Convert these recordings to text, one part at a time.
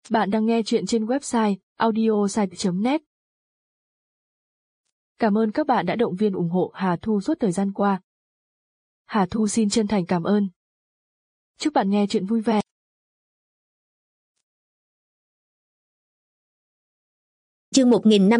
Bạn đang nghe chuyện trên website audiosite.net. Cảm ơn các bạn đã động viên ủng hộ Hà Thu suốt thời gian qua. Hà Thu xin chân thành cảm ơn. Chúc bạn nghe chuyện vui vẻ. Chương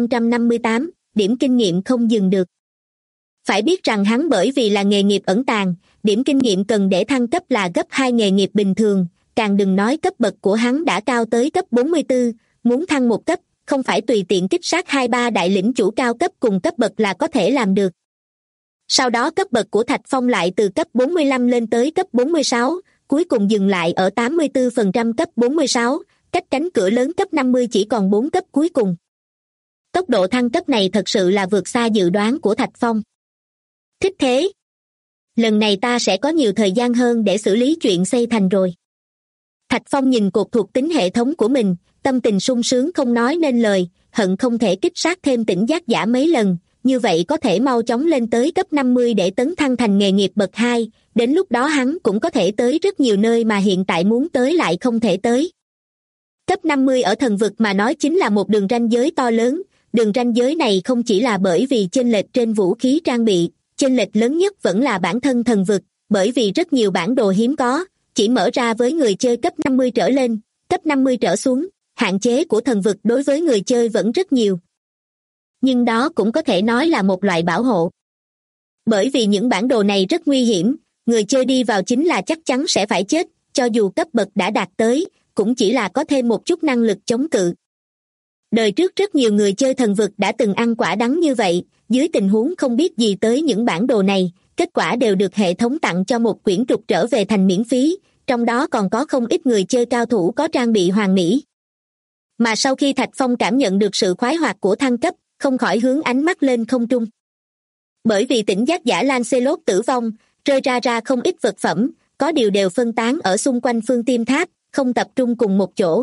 1558, điểm kinh nghiệm không dừng được. Phải biết rằng hắn bởi vì là nghề nghiệp ẩn tàng, điểm kinh nghiệm cần để thăng cấp là gấp 2 nghề nghiệp bình thường, càng đừng nói cấp bậc của hắn đã cao tới cấp 44, muốn thăng một cấp, không phải tùy tiện kích sát 2-3 đại lĩnh chủ cao cấp cùng cấp bậc là có thể làm được. Sau đó cấp bậc của Thạch Phong lại từ cấp 45 lên tới cấp 46, cuối cùng dừng lại ở 84% cấp 46, cách cánh cửa lớn cấp 50 chỉ còn 4 cấp cuối cùng. Tốc độ thăng cấp này thật sự là vượt xa dự đoán của Thạch Phong. Thích thế. Lần này ta sẽ có nhiều thời gian hơn để xử lý chuyện xây thành rồi. Thạch Phong nhìn cột thuộc tính hệ thống của mình, tâm tình sung sướng không nói nên lời, hận không thể kích sát thêm tỉnh giác giả mấy lần, như vậy có thể mau chóng lên tới cấp 50 để tấn thăng thành nghề nghiệp bậc 2, đến lúc đó hắn cũng có thể tới rất nhiều nơi mà hiện tại muốn tới lại không thể tới. Cấp 50 ở thần vực mà nói chính là một đường ranh giới to lớn, đường ranh giới này không chỉ là bởi vì chênh lệch trên vũ khí trang bị, chênh lệch lớn nhất vẫn là bản thân thần vực, bởi vì rất nhiều bản đồ hiếm có, chỉ mở ra với người chơi cấp 50 trở lên, cấp 50 trở xuống, hạn chế của thần vực đối với người chơi vẫn rất nhiều. Nhưng đó cũng có thể nói là một loại bảo hộ. Bởi vì những bản đồ này rất nguy hiểm, người chơi đi vào chính là chắc chắn sẽ phải chết, cho dù cấp bậc đã đạt tới, cũng chỉ là có thêm một chút năng lực chống cự. Đời trước rất nhiều người chơi thần vực đã từng ăn quả đắng như vậy, dưới tình huống không biết gì tới những bản đồ này, kết quả đều được hệ thống tặng cho một quyển trục trở về thành miễn phí, trong đó còn có không ít người chơi cao thủ có trang bị hoàn mỹ. Mà sau khi Thạch Phong cảm nhận được sự khoái hoạt của thăng cấp, không khỏi hướng ánh mắt lên không trung. Bởi vì tỉnh giác giả Lancelot tử vong, rơi ra không ít vật phẩm, có điều đều phân tán ở xung quanh phương Tiêm Tháp, không tập trung cùng một chỗ.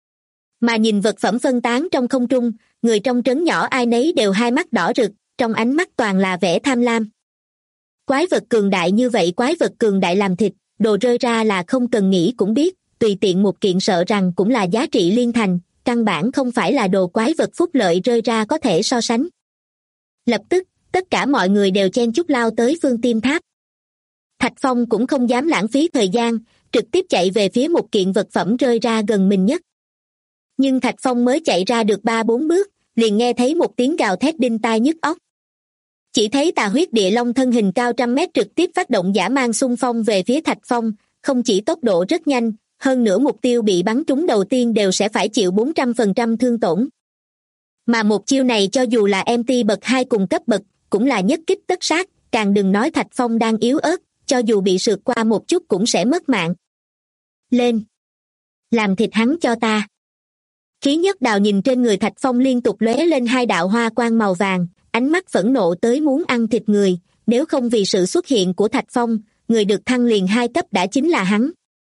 Mà nhìn vật phẩm phân tán trong không trung, người trong trấn nhỏ ai nấy đều hai mắt đỏ rực, trong ánh mắt toàn là vẻ tham lam. Quái vật cường đại như vậy, quái vật cường đại làm thịt, đồ rơi ra là không cần nghĩ cũng biết, tùy tiện một kiện sợ rằng cũng là giá trị liên thành, căn bản không phải là đồ quái vật phúc lợi rơi ra có thể so sánh. Lập tức, tất cả mọi người đều chen chúc lao tới phương Tiêm Tháp. Thạch Phong cũng không dám lãng phí thời gian, trực tiếp chạy về phía một kiện vật phẩm rơi ra gần mình nhất. Nhưng Thạch Phong mới chạy ra được 3-4 bước, liền nghe thấy một tiếng gào thét đinh tai nhức óc. Chỉ thấy Tà Huyết Địa Long thân hình cao trăm mét trực tiếp phát động dã man xung phong về phía Thạch Phong, không chỉ tốc độ rất nhanh, hơn nữa mục tiêu bị bắn trúng đầu tiên đều sẽ phải chịu 400% thương tổn. Mà một chiêu này cho dù là MT bậc 2 cùng cấp bậc, cũng là nhất kích tất sát, càng đừng nói Thạch Phong đang yếu ớt, cho dù bị sượt qua một chút cũng sẽ mất mạng. Lên! Làm thịt hắn cho ta! Khí nhất đào nhìn trên người Thạch Phong liên tục lóe lên hai đạo hoa quang màu vàng, ánh mắt phẫn nộ tới muốn ăn thịt người, nếu không vì sự xuất hiện của Thạch Phong, người được thăng liền 2 cấp đã chính là hắn.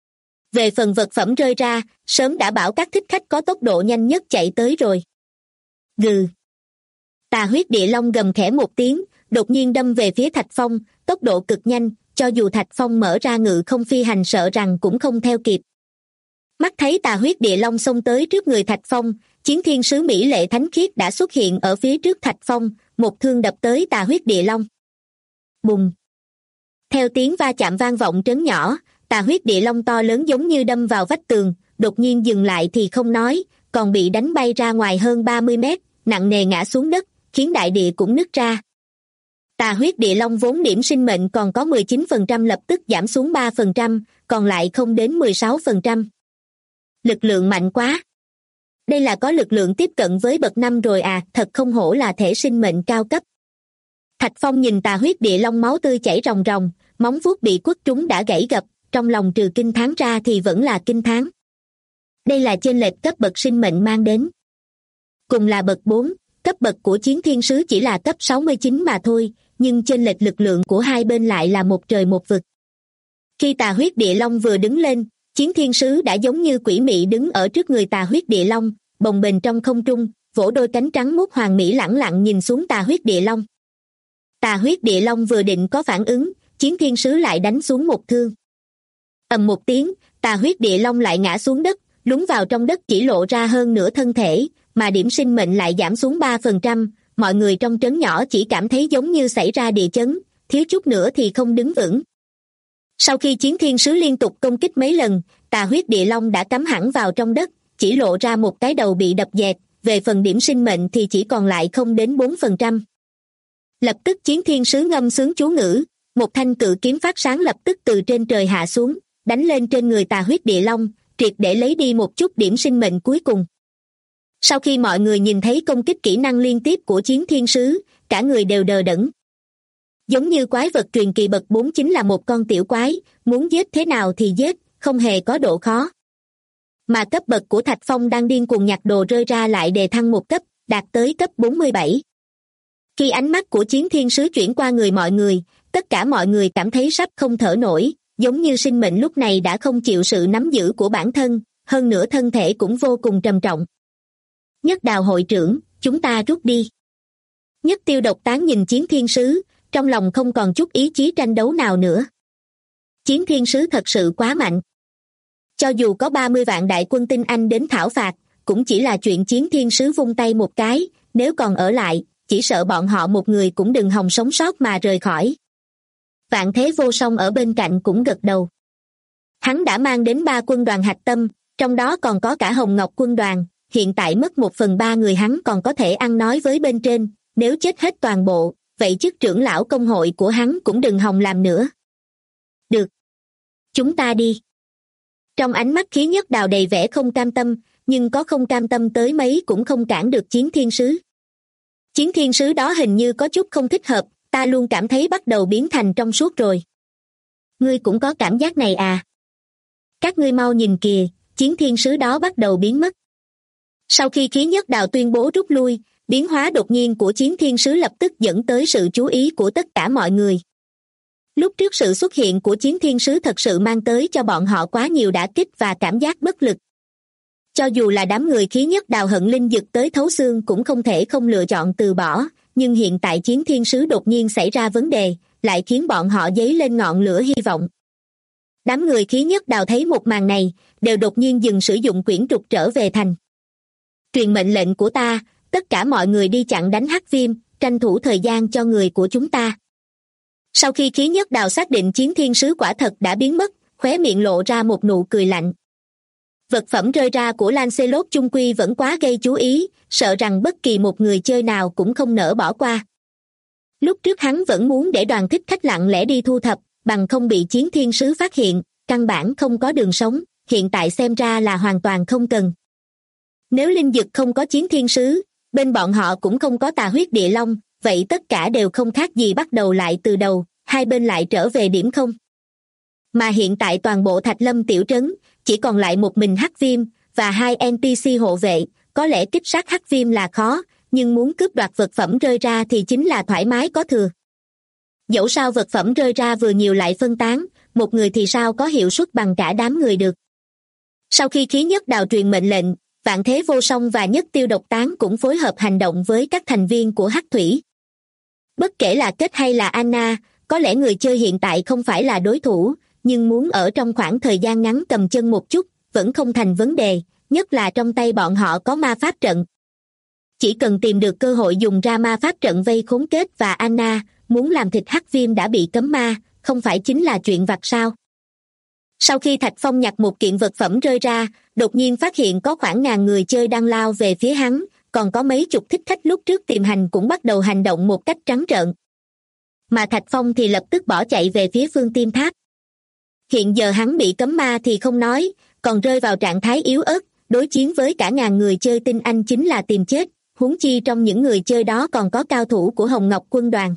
Về phần vật phẩm rơi ra, sớm đã bảo các thích khách có tốc độ nhanh nhất chạy tới rồi. Gừ! Tà Huyết Địa Long gầm khẽ một tiếng, đột nhiên đâm về phía Thạch Phong, tốc độ cực nhanh, cho dù Thạch Phong mở ra ngự không phi hành sợ rằng cũng không theo kịp. Mắt thấy Tà Huyết Địa Long xông tới trước người Thạch Phong, Chiến Thiên Sứ Mỹ Lệ Thánh Khiết đã xuất hiện ở phía trước Thạch Phong, một thương đập tới Tà Huyết Địa Long. Bùng! Theo tiếng va chạm vang vọng trấn nhỏ, Tà Huyết Địa Long to lớn giống như đâm vào vách tường, đột nhiên dừng lại thì không nói, còn bị đánh bay ra ngoài hơn 30 mét, nặng nề ngã xuống đất, khiến đại địa cũng nứt ra. Tà Huyết Địa Long vốn điểm sinh mệnh còn có 19% lập tức giảm xuống 3%, còn lại không đến 16%. Lực lượng mạnh quá. Đây là có lực lượng tiếp cận với bậc 5 rồi à, thật không hổ là thể sinh mệnh cao cấp. Thạch Phong nhìn Tà Huyết Địa Long máu tươi chảy ròng ròng, móng vuốt bị quất trúng đã gãy gập, trong lòng trừ kinh thán ra thì vẫn là kinh thán. Đây là chênh lệch cấp bậc sinh mệnh mang đến. Cùng là bậc 4, cấp bậc của Chiến Thiên Sứ chỉ là cấp 69 mà thôi, nhưng chênh lệch lực lượng của hai bên lại là một trời một vực. Khi Tà Huyết Địa Long vừa đứng lên, Chiến Thiên Sứ đã giống như quỷ mị đứng ở trước người Tà Huyết Địa Long, bồng bềnh trong không trung, vỗ đôi cánh trắng muốt hoàng mỹ lẳng lặng nhìn xuống Tà Huyết Địa Long. Tà Huyết Địa Long vừa định có phản ứng, Chiến Thiên Sứ lại đánh xuống một thương. Ầm một tiếng, Tà Huyết Địa Long lại ngã xuống đất, lún vào trong đất chỉ lộ ra hơn nửa thân thể, mà điểm sinh mệnh lại giảm xuống 3%, mọi người trong trấn nhỏ chỉ cảm thấy giống như xảy ra địa chấn, thiếu chút nữa thì không đứng vững. Sau khi chiến thiên sứ liên tục công kích mấy lần, tà huyết địa long đã cắm hẳn vào trong đất, chỉ lộ ra một cái đầu bị đập dẹt, về phần điểm sinh mệnh thì chỉ còn lại không đến 4%. Lập tức chiến thiên sứ ngâm sướng chú ngữ, một thanh cự kiếm phát sáng lập tức từ trên trời hạ xuống, đánh lên trên người tà huyết địa long, triệt để lấy đi một chút điểm sinh mệnh cuối cùng. Sau khi mọi người nhìn thấy công kích kỹ năng liên tiếp của chiến thiên sứ, cả người đều đờ đẫn. Giống như quái vật truyền kỳ bậc 4 chính là một con tiểu quái, muốn giết thế nào thì giết, không hề có độ khó. Mà cấp bậc của Thạch Phong đang điên cuồng nhặt đồ rơi ra lại đề thăng một cấp, đạt tới cấp 47. Khi ánh mắt của chiến thiên sứ chuyển qua người mọi người, tất cả mọi người cảm thấy sắp không thở nổi, giống như sinh mệnh lúc này đã không chịu sự nắm giữ của bản thân, hơn nữa thân thể cũng vô cùng trầm trọng. Nhất Đào hội trưởng, chúng ta rút đi. Nhất Tiêu Độc Tán nhìn chiến thiên sứ, trong lòng không còn chút ý chí tranh đấu nào nữa. Chiến thiên sứ thật sự quá mạnh. Cho dù có 30 vạn đại quân tinh Anh đến thảo phạt, cũng chỉ là chuyện chiến thiên sứ vung tay một cái, nếu còn ở lại, chỉ sợ bọn họ một người cũng đừng hòng sống sót mà rời khỏi. Vạn Thế Vô Song ở bên cạnh cũng gật đầu. Hắn đã mang đến 3 quân đoàn hạch tâm, trong đó còn có cả Hồng Ngọc quân đoàn, hiện tại mất 1/3 người hắn còn có thể ăn nói với bên trên, nếu chết hết toàn bộ, vậy chức trưởng lão công hội của hắn cũng đừng hòng làm nữa. Được. Chúng ta đi. Trong ánh mắt Khí Nhất Đào đầy vẻ không cam tâm, nhưng có không cam tâm tới mấy cũng không cản được chiến thiên sứ. Chiến thiên sứ đó hình như có chút không thích hợp, ta luôn cảm thấy bắt đầu biến thành trong suốt rồi. Ngươi cũng có cảm giác này à? Các ngươi mau nhìn kìa, chiến thiên sứ đó bắt đầu biến mất. Sau khi Khí Nhất Đào tuyên bố rút lui, biến hóa đột nhiên của chiến thiên sứ lập tức dẫn tới sự chú ý của tất cả mọi người. Lúc trước sự xuất hiện của chiến thiên sứ thật sự mang tới cho bọn họ quá nhiều đả kích và cảm giác bất lực. Cho dù là đám người Khí Nhất Đào hận linh dực tới thấu xương cũng không thể không lựa chọn từ bỏ, nhưng hiện tại chiến thiên sứ đột nhiên xảy ra vấn đề, lại khiến bọn họ dấy lên ngọn lửa hy vọng. Đám người Khí Nhất Đào thấy một màn này, đều đột nhiên dừng sử dụng quyển trục trở về thành. Truyền mệnh lệnh của ta, tất cả mọi người đi chặn đánh Hắc Viêm, tranh thủ thời gian cho người của chúng ta. Sau khi Khí Nhất Đào xác định chiến thiên sứ quả thật đã biến mất, khóe miệng lộ ra một nụ cười lạnh. Vật phẩm rơi ra của Lancelot chung quy vẫn quá gây chú ý, sợ rằng bất kỳ một người chơi nào cũng không nỡ bỏ qua. Lúc trước hắn vẫn muốn để Đoàn Thích Khách lặng lẽ đi thu thập, bằng không bị chiến thiên sứ phát hiện, căn bản không có đường sống, hiện tại xem ra là hoàn toàn không cần. Nếu linh dực không có chiến thiên sứ, bên bọn họ cũng không có tà huyết địa long, vậy tất cả đều không khác gì bắt đầu lại từ đầu, hai bên lại trở về điểm không. Mà hiện tại toàn bộ Thạch Lâm tiểu trấn, chỉ còn lại một mình Hắc Viêm, và 2 NPC hộ vệ, có lẽ kích sát Hắc Viêm là khó, nhưng muốn cướp đoạt vật phẩm rơi ra thì chính là thoải mái có thừa. Dẫu sao vật phẩm rơi ra vừa nhiều lại phân tán, một người thì sao có hiệu suất bằng cả đám người được. Sau khi Khí Nhất Đào truyền mệnh lệnh, Vạn Thế Vô Song và Nhất Tiêu Độc Tán cũng phối hợp hành động với các thành viên của Hắc Thủy. Bất kể là Kết hay là Anna, có lẽ người chơi hiện tại không phải là đối thủ, nhưng muốn ở trong khoảng thời gian ngắn cầm chân một chút, vẫn không thành vấn đề, nhất là trong tay bọn họ có ma pháp trận. Chỉ cần tìm được cơ hội dùng ra ma pháp trận vây khốn Kết và Anna, muốn làm thịt Hắc Viêm đã bị cấm ma, không phải chính là chuyện vặt sao. Sau khi Thạch Phong nhặt một kiện vật phẩm rơi ra, đột nhiên phát hiện có khoảng 1000 người chơi đang lao về phía hắn, còn có mấy chục thích khách lúc trước tìm hành cũng bắt đầu hành động một cách trắng trợn. Mà Thạch Phong thì lập tức bỏ chạy về phía Phương Tiêm Tháp. Hiện giờ hắn bị cấm ma thì không nói, còn rơi vào trạng thái yếu ớt, đối chiến với cả 1000 người chơi tinh anh chính là tìm chết, huống chi trong những người chơi đó còn có cao thủ của Hồng Ngọc quân đoàn.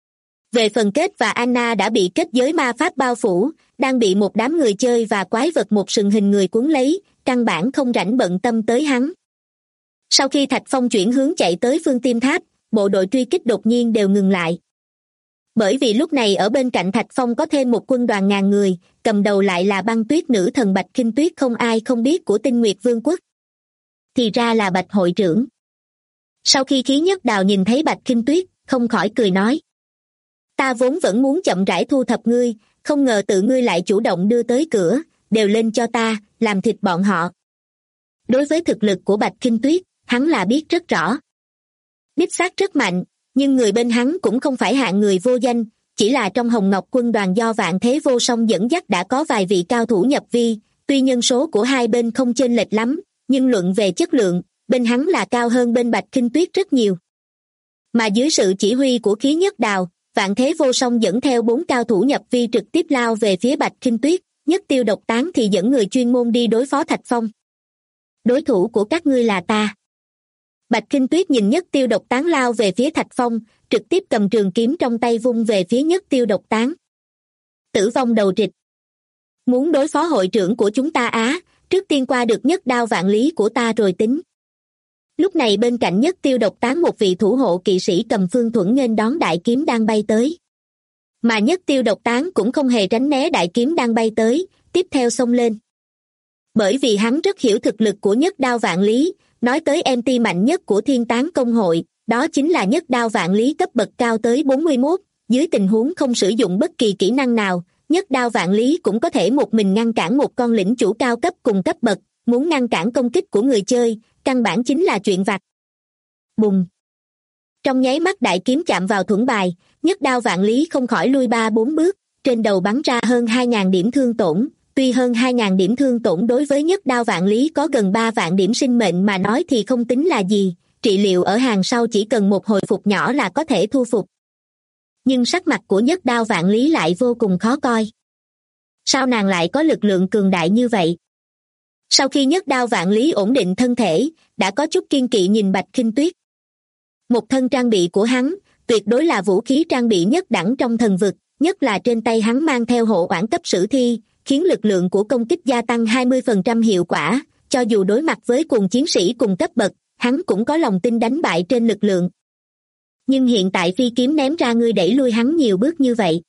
Về phần Kết và Anna đã bị kết giới ma pháp bao phủ, đang bị một đám người chơi và quái vật một sừng hình người cuốn lấy, căn bản không rảnh bận tâm tới hắn. Sau khi Thạch Phong chuyển hướng chạy tới Phương Tiêm Tháp, bộ đội truy kích đột nhiên đều ngừng lại. Bởi vì lúc này ở bên cạnh Thạch Phong có thêm một quân đoàn 1000 người, cầm đầu lại là băng tuyết nữ thần Bạch Khinh Tuyết không ai không biết của Tinh Nguyệt Vương quốc. Thì ra là Bạch hội trưởng. Sau khi Khí Nhất Đào nhìn thấy Bạch Khinh Tuyết, không khỏi cười nói. Ta vốn vẫn muốn chậm rãi thu thập ngươi, không ngờ tự ngươi lại chủ động đưa tới cửa, đều lên cho ta, làm thịt bọn họ. Đối với thực lực của Bạch Kinh Tuyết, hắn là biết rất rõ. Đích xác rất mạnh, nhưng người bên hắn cũng không phải hạng người vô danh, chỉ là trong Hồng Ngọc quân đoàn do Vạn Thế Vô Song dẫn dắt đã có vài vị cao thủ nhập vi, tuy nhân số của hai bên không chênh lệch lắm, nhưng luận về chất lượng, bên hắn là cao hơn bên Bạch Kinh Tuyết rất nhiều. Mà dưới sự chỉ huy của Khí Nhất Đào, Vạn Thế Vô Song dẫn theo 4 cao thủ nhập vi trực tiếp lao về phía Bạch Kinh Tuyết, Nhất Tiêu Độc Tán thì dẫn người chuyên môn đi đối phó Thạch Phong. Đối thủ của các ngươi là ta. Bạch Kinh Tuyết nhìn Nhất Tiêu Độc Tán lao về phía Thạch Phong, trực tiếp cầm trường kiếm trong tay vung về phía Nhất Tiêu Độc Tán. Tử vong đầu trịch. Muốn đối phó hội trưởng của chúng ta á, trước tiên qua được nhất đao vạn lý của ta rồi tính. Lúc này bên cạnh Nhất Tiêu Độc Tán một vị thủ hộ kỵ sĩ cầm phương thuẫn nghênh đón đại kiếm đang bay tới. Mà Nhất Tiêu Độc Tán cũng không hề tránh né đại kiếm đang bay tới, tiếp theo xông lên. Bởi vì hắn rất hiểu thực lực của nhất đao vạn lý, nói tới MT mạnh nhất của Thiên Tán Công hội, đó chính là nhất đao vạn lý cấp bậc cao tới 41, dưới tình huống không sử dụng bất kỳ kỹ năng nào, nhất đao vạn lý cũng có thể một mình ngăn cản một con lĩnh chủ cao cấp cùng cấp bậc, muốn ngăn cản công kích của người chơi, căn bản chính là chuyện vặt. Bùng! Trong nháy mắt đại kiếm chạm vào thuẫn bài, nhất đao vạn lý không khỏi lui 3-4 bước, trên đầu bắn ra hơn 2.000 điểm thương tổn. Tuy hơn 2.000 điểm thương tổn đối với nhất đao vạn lý có gần 3 vạn điểm sinh mệnh mà nói thì không tính là gì, trị liệu ở hàng sau chỉ cần một hồi phục nhỏ là có thể thu phục. Nhưng sắc mặt của nhất đao vạn lý lại vô cùng khó coi. Sao nàng lại có lực lượng cường đại như vậy? Sau khi nhất đao vạn lý ổn định thân thể, đã có chút kiên kỵ nhìn Bạch Kinh Tuyết. Một thân trang bị của hắn, tuyệt đối là vũ khí trang bị nhất đẳng trong thần vực, nhất là trên tay hắn mang theo hộ oản cấp sử thi, khiến lực lượng của công kích gia tăng 20% hiệu quả, cho dù đối mặt với cùng chiến sĩ cùng cấp bậc, hắn cũng có lòng tin đánh bại trên lực lượng. Nhưng hiện tại phi kiếm ném ra ngươi đẩy lui hắn nhiều bước như vậy.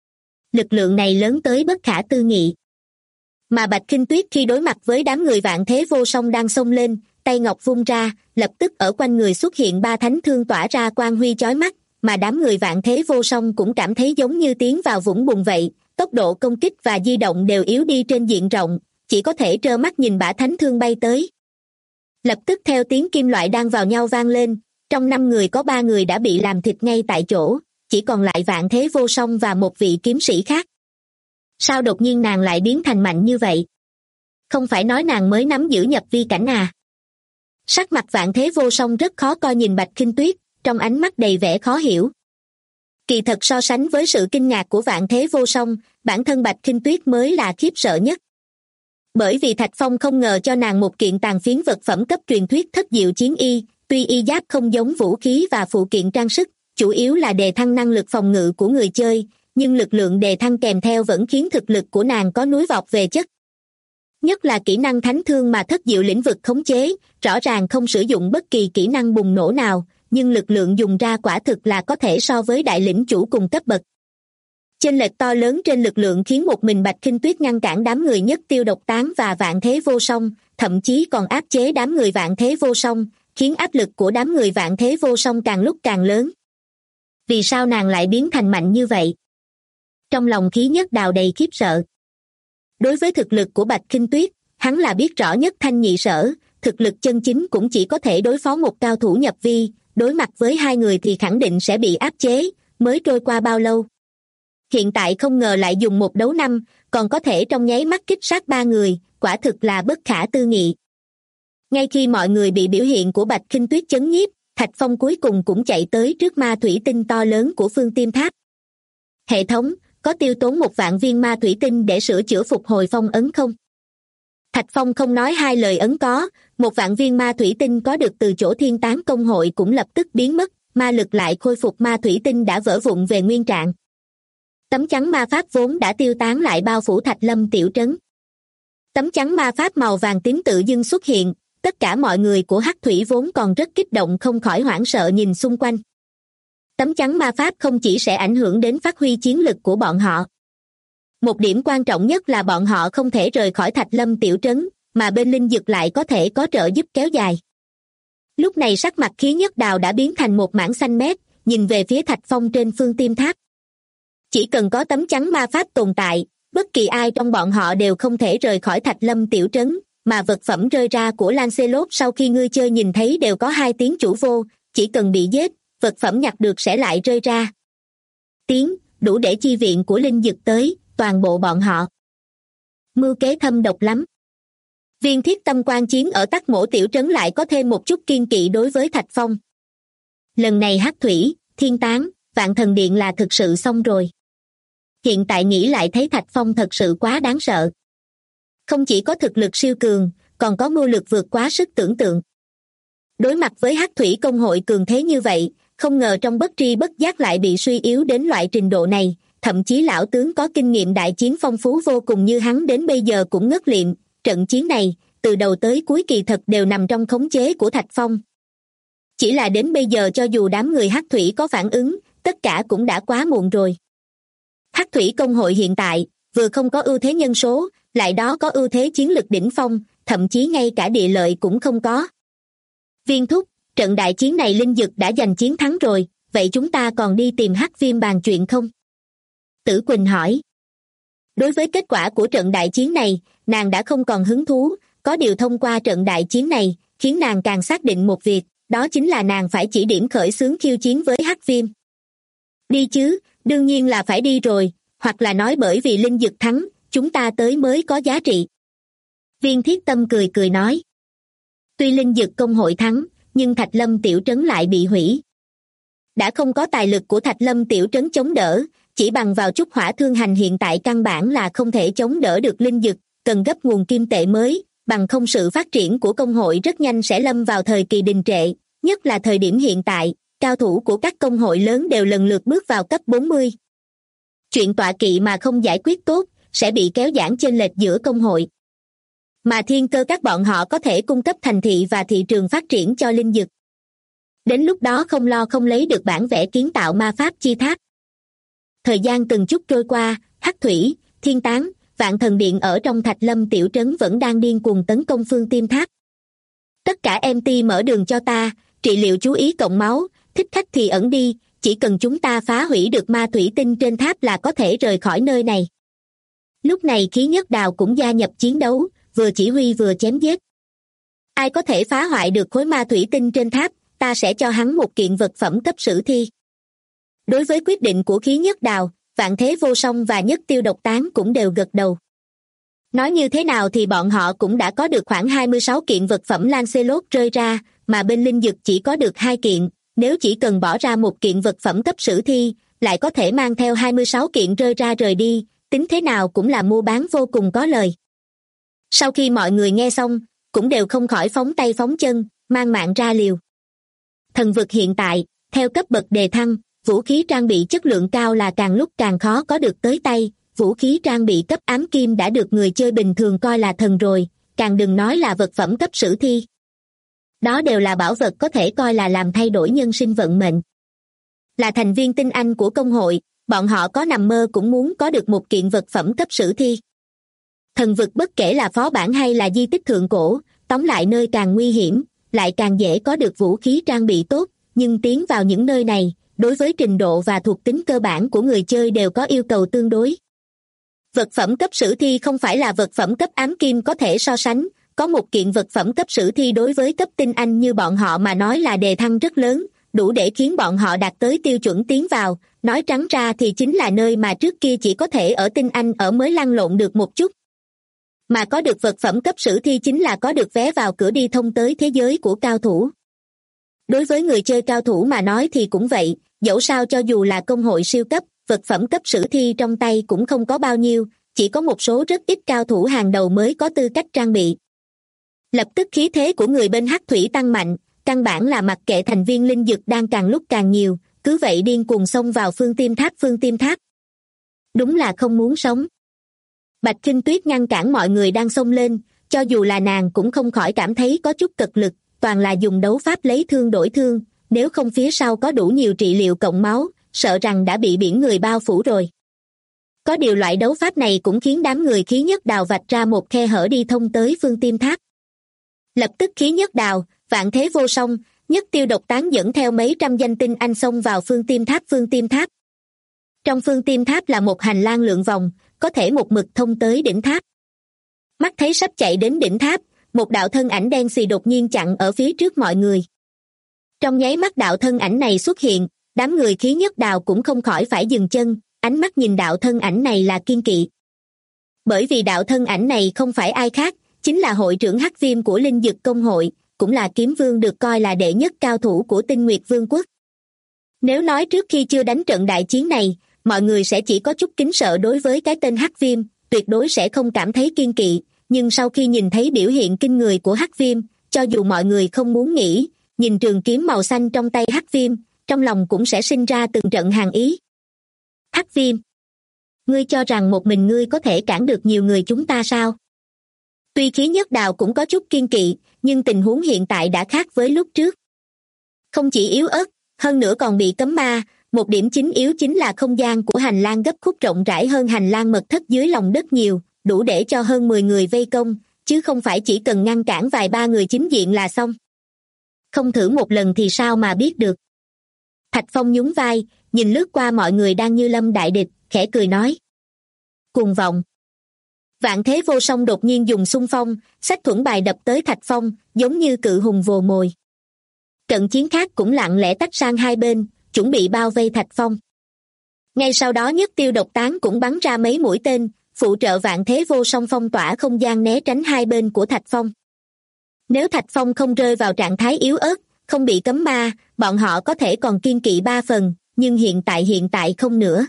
Lực lượng này lớn tới bất khả tư nghị. Mà Bạch Kinh Tuyết khi đối mặt với đám người Vạn Thế Vô Song đang xông lên, tay ngọc vung ra, lập tức ở quanh người xuất hiện 3 thánh thương tỏa ra quang huy chói mắt, mà đám người Vạn Thế Vô Song cũng cảm thấy giống như tiến vào vũng bùn vậy, tốc độ công kích và di động đều yếu đi trên diện rộng, chỉ có thể trơ mắt nhìn bả thánh thương bay tới. Lập tức theo tiếng kim loại đang vào nhau vang lên, trong 5 người có 3 người đã bị làm thịt ngay tại chỗ, chỉ còn lại Vạn Thế Vô Song và một vị kiếm sĩ khác. Sao đột nhiên nàng lại biến thành mạnh như vậy? Không phải nói nàng mới nắm giữ nhập vi cảnh à? Sắc mặt Vạn Thế Vô Song rất khó coi nhìn Bạch Kinh Tuyết, trong ánh mắt đầy vẻ khó hiểu. Kỳ thật so sánh với sự kinh ngạc của Vạn Thế Vô Song, bản thân Bạch Kinh Tuyết mới là khiếp sợ nhất. Bởi vì Thạch Phong không ngờ cho nàng một kiện tàn phiến vật phẩm cấp truyền thuyết thất diệu chiến y, tuy y giáp không giống vũ khí và phụ kiện trang sức, chủ yếu là đề thăng năng lực phòng ngự của người chơi, nhưng lực lượng đề thăng kèm theo vẫn khiến thực lực của nàng có núi vọt về chất. Nhất là kỹ năng thánh thương mà thất diệu lĩnh vực khống chế, rõ ràng không sử dụng bất kỳ kỹ năng bùng nổ nào, nhưng lực lượng dùng ra quả thực là có thể so với đại lĩnh chủ cùng cấp bậc. Chênh lệch to lớn trên lực lượng khiến một mình Bạch Kinh Tuyết ngăn cản đám người Nhất Tiêu Độc Tán và Vạn Thế Vô Song, thậm chí còn áp chế đám người Vạn Thế Vô Song, khiến áp lực của đám người Vạn Thế Vô Song càng lúc càng lớn. Vì sao nàng lại biến thành mạnh như vậy? Trong lòng Khí Nhất Đào đầy khiếp sợ. Đối với thực lực của Bạch Kinh Tuyết, hắn là biết rõ nhất thanh nhị sở, thực lực chân chính cũng chỉ có thể đối phó một cao thủ nhập vi, đối mặt với 2 người thì khẳng định sẽ bị áp chế, mới trôi qua bao lâu. Hiện tại không ngờ lại dùng 1 đấu 5, còn có thể trong nháy mắt kích sát 3 người, quả thực là bất khả tư nghị. Ngay khi mọi người bị biểu hiện của Bạch Kinh Tuyết chấn nhiếp, Thạch Phong cuối cùng cũng chạy tới trước ma thủy tinh to lớn của Phương Tiêm Tháp. Hệ thống, có tiêu tốn 1 vạn viên ma thủy tinh để sửa chữa phục hồi phong ấn không? Thạch Phong không nói 2 lời ấn có, 1 vạn viên ma thủy tinh có được từ chỗ Thiên Tán Công hội cũng lập tức biến mất, ma lực lại khôi phục ma thủy tinh đã vỡ vụn về nguyên trạng. Tấm chắn ma pháp vốn đã tiêu tán lại bao phủ Thạch Lâm tiểu trấn. Tấm chắn ma pháp màu vàng tím tự dưng xuất hiện, tất cả mọi người của Hắc Thủy vốn còn rất kích động không khỏi hoảng sợ nhìn xung quanh. Tấm chắn ma pháp không chỉ sẽ ảnh hưởng đến phát huy chiến lực của bọn họ. Một điểm quan trọng nhất là bọn họ không thể rời khỏi Thạch Lâm tiểu trấn, mà bên linh dực lại có thể có trợ giúp kéo dài. Lúc này sắc mặt Khí Nhất Đào đã biến thành một mảng xanh mét, nhìn về phía Thạch Phong trên Phương Tiêm Tháp. Chỉ cần có tấm chắn ma pháp tồn tại, bất kỳ ai trong bọn họ đều không thể rời khỏi Thạch Lâm tiểu trấn, mà vật phẩm rơi ra của Lancelot sau khi ngươi chơi nhìn thấy đều có 2 tiếng chủ vô, chỉ cần bị giết, vật phẩm nhặt được sẽ lại rơi ra. Tiếng, đủ để chi viện của linh dực tới, toàn bộ bọn họ. Mưu kế thâm độc lắm. Viên Thiết Tâm quan chiến ở Tắc Mổ tiểu trấn lại có thêm một chút kiên kỵ đối với Thạch Phong. Lần này Hắc Thủy, Thiên Tán, Vạn Thần Điện là thực sự xong rồi. Hiện tại nghĩ lại thấy Thạch Phong thật sự quá đáng sợ. Không chỉ có thực lực siêu cường, còn có mưu lược vượt quá sức tưởng tượng. Đối mặt với Hắc Thủy công hội cường thế như vậy, không ngờ trong bất tri bất giác lại bị suy yếu đến loại trình độ này, thậm chí lão tướng có kinh nghiệm đại chiến phong phú vô cùng như hắn đến bây giờ cũng ngất liệm. Trận chiến này, từ đầu tới cuối kỳ thật đều nằm trong khống chế của Thạch Phong. Chỉ là đến bây giờ cho dù đám người Hắc Thủy có phản ứng, tất cả cũng đã quá muộn rồi. Hắc Thủy công hội hiện tại, vừa không có ưu thế nhân số, lại đó có ưu thế chiến lực đỉnh phong, thậm chí ngay cả địa lợi cũng không có. Viên thúc, trận đại chiến này linh dực đã giành chiến thắng rồi, vậy chúng ta còn đi tìm Hắc Viêm bàn chuyện không? Tử Quỳnh hỏi. Đối với kết quả của trận đại chiến này, nàng đã không còn hứng thú, có điều thông qua trận đại chiến này, khiến nàng càng xác định một việc, đó chính là nàng phải chỉ điểm khởi xướng khiêu chiến với Hắc Viêm. Đi chứ, đương nhiên là phải đi rồi, hoặc là nói bởi vì linh dực thắng, chúng ta tới mới có giá trị. Viên Thiết Tâm cười cười nói. Tuy linh dực công hội thắng, nhưng Thạch Lâm tiểu trấn lại bị hủy. Đã không có tài lực của Thạch Lâm tiểu trấn chống đỡ, chỉ bằng vào chút hỏa thương hành hiện tại căn bản là không thể chống đỡ được linh dực, cần gấp nguồn kim tệ mới, bằng không sự phát triển của công hội rất nhanh sẽ lâm vào thời kỳ đình trệ, nhất là thời điểm hiện tại, cao thủ của các công hội lớn đều lần lượt bước vào cấp 40. Chuyện tọa kỵ mà không giải quyết tốt, sẽ bị kéo giãn chênh lệch giữa công hội. Mà thiên cơ các bọn họ có thể cung cấp thành thị và thị trường phát triển cho linh dực. Đến lúc đó không lo không lấy được bản vẽ kiến tạo ma pháp chi tháp. Thời gian từng chút trôi qua, Hắc Thủy, Thiên Tán, Vạn Thần Điện ở trong Thạch Lâm tiểu trấn vẫn đang điên cuồng tấn công Phương Tiêm Tháp. Tất cả MT mở đường cho ta, trị liệu chú ý cộng máu, thích khách thì ẩn đi, chỉ cần chúng ta phá hủy được ma thủy tinh trên tháp là có thể rời khỏi nơi này. Lúc này Khí Nhất Đào cũng gia nhập chiến đấu, vừa chỉ huy vừa chém giết. Ai có thể phá hoại được khối ma thủy tinh trên tháp, ta sẽ cho hắn một kiện vật phẩm cấp sử thi. Đối với quyết định của Khí Nhất Đào, Vạn Thế Vô Song và Nhất Tiêu Độc Tán cũng đều gật đầu. Nói như thế nào thì bọn họ cũng đã có được khoảng 26 kiện vật phẩm Lancelot rơi ra, mà bên linh dực chỉ có được 2 kiện, nếu chỉ cần bỏ ra một kiện vật phẩm cấp sử thi, lại có thể mang theo 26 kiện rơi ra rời đi, tính thế nào cũng là mua bán vô cùng có lời. Sau khi mọi người nghe xong, cũng đều không khỏi phóng tay phóng chân, mang mạng ra liều. Thần vực hiện tại, theo cấp bậc đề thăng, vũ khí trang bị chất lượng cao là càng lúc càng khó có được tới tay, vũ khí trang bị cấp ám kim đã được người chơi bình thường coi là thần rồi, càng đừng nói là vật phẩm cấp sử thi. Đó đều là bảo vật có thể coi là làm thay đổi nhân sinh vận mệnh. Là thành viên tinh anh của công hội, bọn họ có nằm mơ cũng muốn có được một kiện vật phẩm cấp sử thi. Thần vực bất kể là phó bản hay là di tích thượng cổ, tóm lại nơi càng nguy hiểm, lại càng dễ có được vũ khí trang bị tốt, nhưng tiến vào những nơi này, đối với trình độ và thuộc tính cơ bản của người chơi đều có yêu cầu tương đối. Vật phẩm cấp sử thi không phải là vật phẩm cấp ám kim có thể so sánh, có một kiện vật phẩm cấp sử thi đối với cấp tinh anh như bọn họ mà nói là đề thăng rất lớn, đủ để khiến bọn họ đạt tới tiêu chuẩn tiến vào, nói trắng ra thì chính là nơi mà trước kia chỉ có thể ở tinh anh ở mới lăn lộn được một chút. Mà có được vật phẩm cấp sử thi chính là có được vé vào cửa đi thông tới thế giới của cao thủ. Đối với người chơi cao thủ mà nói thì cũng vậy, dẫu sao cho dù là công hội siêu cấp, vật phẩm cấp sử thi trong tay cũng không có bao nhiêu, chỉ có một số rất ít cao thủ hàng đầu mới có tư cách trang bị. Lập tức khí thế của người bên Hắc Thủy tăng mạnh, căn bản là mặc kệ thành viên linh dực đang càng lúc càng nhiều, cứ vậy điên cuồng xông vào Phương Tiêm Tháp. Đúng là không muốn sống. Bạch Kinh Tuyết ngăn cản mọi người đang xông lên, cho dù là nàng cũng không khỏi cảm thấy có chút cật lực, toàn là dùng đấu pháp lấy thương đổi thương, nếu không phía sau có đủ nhiều trị liệu cộng máu, sợ rằng đã bị biển người bao phủ rồi. Có điều loại đấu pháp này cũng khiến đám người Khí Nhất Đào vạch ra một khe hở đi thông tới Phương Tiêm Tháp. Lập tức Khí Nhất Đào, Vạn Thế Vô Song, Nhất Tiêu Độc Tán dẫn theo mấy trăm danh tinh anh xông vào Phương Tiêm Tháp. Trong Phương Tiêm Tháp là một hành lang lượn vòng, có thể một mực thông tới đỉnh tháp. Mắt thấy sắp chạy đến đỉnh tháp, một đạo thân ảnh đen xì đột nhiên chặn ở phía trước mọi người. Trong nháy mắt đạo thân ảnh này xuất hiện, đám người khí nhất đào cũng không khỏi phải dừng chân, ánh mắt nhìn đạo thân ảnh này là kiên kỵ. Bởi vì đạo thân ảnh này không phải ai khác, chính là hội trưởng Hắc Viêm của Linh Dực Công hội, cũng là kiếm vương được coi là đệ nhất cao thủ của Tinh Nguyệt Vương quốc. Nếu nói trước khi chưa đánh trận đại chiến này, mọi người sẽ chỉ có chút kính sợ đối với cái tên Hắc Viêm, tuyệt đối sẽ không cảm thấy kiên kỵ, nhưng sau khi nhìn thấy biểu hiện kinh người của Hắc Viêm, cho dù mọi người không muốn nghĩ, nhìn trường kiếm màu xanh trong tay Hắc Viêm, trong lòng cũng sẽ sinh ra từng trận hàn ý. Hắc Viêm, ngươi cho rằng một mình ngươi có thể cản được nhiều người chúng ta sao? Tuy khí nhất đào cũng có chút kiên kỵ, nhưng tình huống hiện tại đã khác với lúc trước. Không chỉ yếu ớt, hơn nữa còn bị cấm ma, một điểm chính yếu chính là không gian của hành lang gấp khúc rộng rãi hơn hành lang mật thất dưới lòng đất nhiều, đủ để cho hơn 10 người vây công, chứ không phải chỉ cần ngăn cản vài ba người chính diện là xong. Không thử một lần thì sao mà biết được. Thạch Phong nhún vai, nhìn lướt qua mọi người đang như lâm đại địch, khẽ cười nói. Cuồng vọng. Vạn Thế Vô Song đột nhiên dùng xung phong, xách thuẫn bài đập tới Thạch Phong, giống như cự hùng vồ mồi. Trận chiến khác cũng lặng lẽ tách sang hai bên, chuẩn bị bao vây Thạch Phong. Ngay sau đó Nhất Tiêu Độc Tán cũng bắn ra mấy mũi tên, phụ trợ Vạn Thế Vô Song phong tỏa không gian né tránh hai bên của Thạch Phong. Nếu Thạch Phong không rơi vào trạng thái yếu ớt, không bị cấm ma, bọn họ có thể còn kiên kỵ 3 phần, nhưng hiện tại không nữa.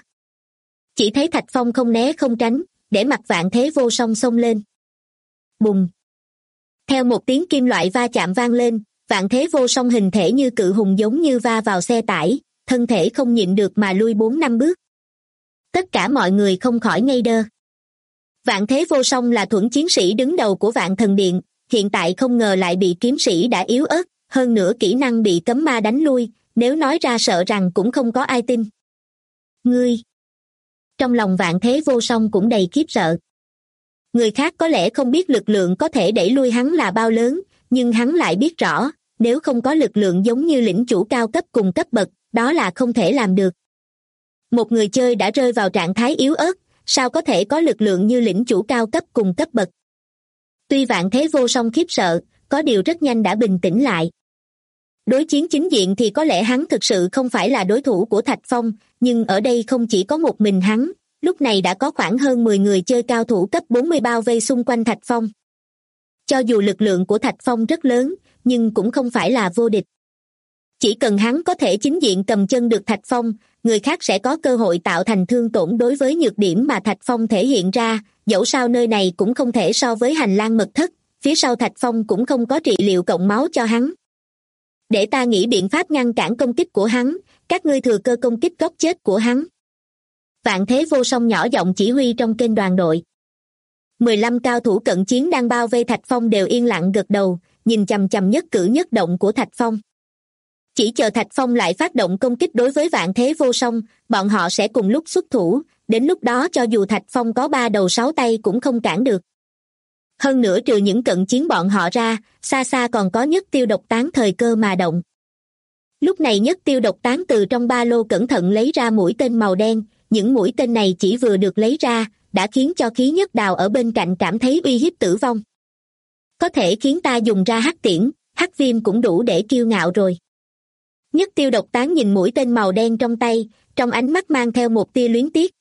Chỉ thấy Thạch Phong không né không tránh, để mặc Vạn Thế Vô Song xông lên. Bùng! Theo một tiếng kim loại va chạm vang lên, Vạn Thế Vô Song hình thể như cự hùng giống như va vào xe tải, thân thể không nhịn được mà lui 4-5 bước. Tất cả mọi người không khỏi ngây đơ. Vạn Thế Vô Song là thuẫn chiến sĩ đứng đầu của Vạn Thần Điện, hiện tại không ngờ lại bị kiếm sĩ đã yếu ớt, hơn nữa kỹ năng bị cấm ma đánh lui, nếu nói ra sợ rằng cũng không có ai tin. Ngươi! Trong lòng Vạn Thế Vô Song cũng đầy khiếp sợ. Người khác có lẽ không biết lực lượng có thể đẩy lui hắn là bao lớn, nhưng hắn lại biết rõ, nếu không có lực lượng giống như lĩnh chủ cao cấp cùng cấp bậc, đó là không thể làm được. Một người chơi đã rơi vào trạng thái yếu ớt, sao có thể có lực lượng như lĩnh chủ cao cấp cùng cấp bậc. Tuy Vạn Thế Vô Song khiếp sợ, có điều rất nhanh đã bình tĩnh lại. Đối chiến chính diện thì có lẽ hắn thực sự không phải là đối thủ của Thạch Phong, nhưng ở đây không chỉ có một mình hắn, lúc này đã có khoảng hơn 10 người chơi cao thủ cấp 40 bao vây xung quanh Thạch Phong. Cho dù lực lượng của Thạch Phong rất lớn, nhưng cũng không phải là vô địch. Chỉ cần hắn có thể chính diện cầm chân được Thạch Phong, người khác sẽ có cơ hội tạo thành thương tổn đối với nhược điểm mà Thạch Phong thể hiện ra, dẫu sao nơi này cũng không thể so với hành lang mật thất, phía sau Thạch Phong cũng không có trị liệu cộng máu cho hắn. Để ta nghĩ biện pháp ngăn cản công kích của hắn, các ngươi thừa cơ công kích góc chết của hắn. Vạn Thế Vô Song nhỏ giọng chỉ huy trong kênh đoàn đội. 15 cao thủ cận chiến đang bao vây Thạch Phong đều yên lặng gật đầu, nhìn chằm chằm nhất cử nhất động của Thạch Phong. Chỉ chờ Thạch Phong lại phát động công kích đối với Vạn Thế Vô Song, bọn họ sẽ cùng lúc xuất thủ, đến lúc đó cho dù Thạch Phong có 3 đầu 6 tay cũng không cản được. Hơn nữa trừ những cận chiến bọn họ ra, xa xa còn có Nhất Tiêu Độc Tán thời cơ mà động. Lúc này Nhất Tiêu Độc Tán từ trong ba lô cẩn thận lấy ra mũi tên màu đen, những mũi tên này chỉ vừa được lấy ra, đã khiến cho khí nhất đào ở bên cạnh cảm thấy uy hiếp tử vong. Có thể khiến ta dùng ra hắc tiễn, hắc viêm cũng đủ để kiêu ngạo rồi. Nhất Tiêu Độc Tán nhìn mũi tên màu đen trong tay, trong ánh mắt mang theo một tia luyến tiếc.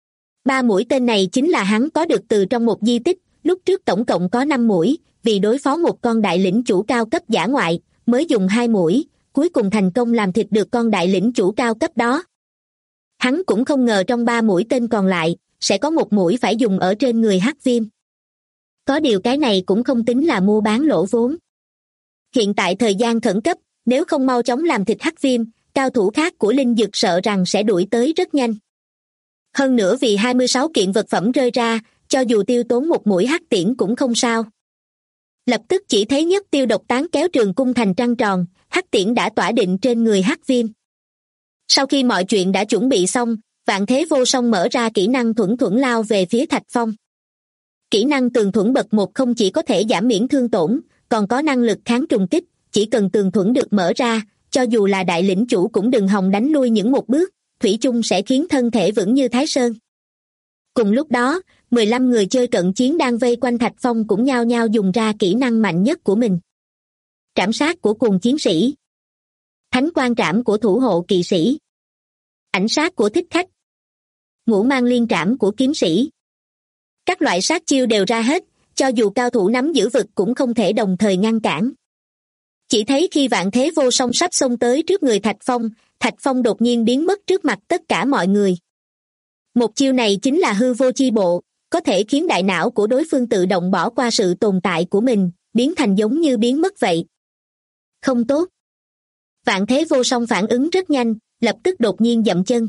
3 mũi tên này chính là hắn có được từ trong một di tích, lúc trước tổng cộng có 5 mũi, vì đối phó một con đại lĩnh chủ cao cấp dã ngoại, mới dùng 2 mũi, cuối cùng thành công làm thịt được con đại lĩnh chủ cao cấp đó. Hắn cũng không ngờ trong 3 mũi tên còn lại, sẽ có một mũi phải dùng ở trên người hắc viêm. Có điều cái này cũng không tính là mua bán lỗ vốn. Hiện tại thời gian khẩn cấp, nếu không mau chóng làm thịt hắc viêm, cao thủ khác của Linh Dực sợ rằng sẽ đuổi tới rất nhanh. Hơn nữa vì 26 kiện vật phẩm rơi ra, cho dù tiêu tốn một mũi hắc tiễn cũng không sao. Lập tức chỉ thấy Nhất Tiêu Độc Tán kéo trường cung thành trăng tròn, hắc tiễn đã tỏa định trên người hắc viêm. Sau khi mọi chuyện đã chuẩn bị xong, Vạn Thế Vô Song mở ra kỹ năng thuẫn thuẫn lao về phía Thạch Phong. Kỹ năng tường thuẫn bậc 1 không chỉ có thể giảm miễn thương tổn, còn có năng lực kháng trùng kích, chỉ cần tường thuẫn được mở ra, cho dù là đại lĩnh chủ cũng đừng hòng đánh lui những một bước, thủy chung sẽ khiến thân thể vững như Thái Sơn. Cùng lúc đó, 15 người chơi cận chiến đang vây quanh Thạch Phong cũng nhao nhao dùng ra kỹ năng mạnh nhất của mình. Trảm sát của cùng chiến sĩ, thánh quang trảm của thủ hộ kỵ sĩ, ảnh sát của thích khách, ngũ mang liên trảm của kiếm sĩ. Các loại sát chiêu đều ra hết, cho dù cao thủ nắm giữ vực cũng không thể đồng thời ngăn cản. Chỉ thấy khi Vạn Thế Vô Song sắp xông tới trước người Thạch Phong đột nhiên biến mất trước mặt tất cả mọi người. Một chiêu này chính là hư vô chi bộ, có thể khiến đại não của đối phương tự động bỏ qua sự tồn tại của mình, biến thành giống như biến mất vậy. Không tốt. Vạn Thế Vô Song phản ứng rất nhanh, lập tức đột nhiên dậm chân.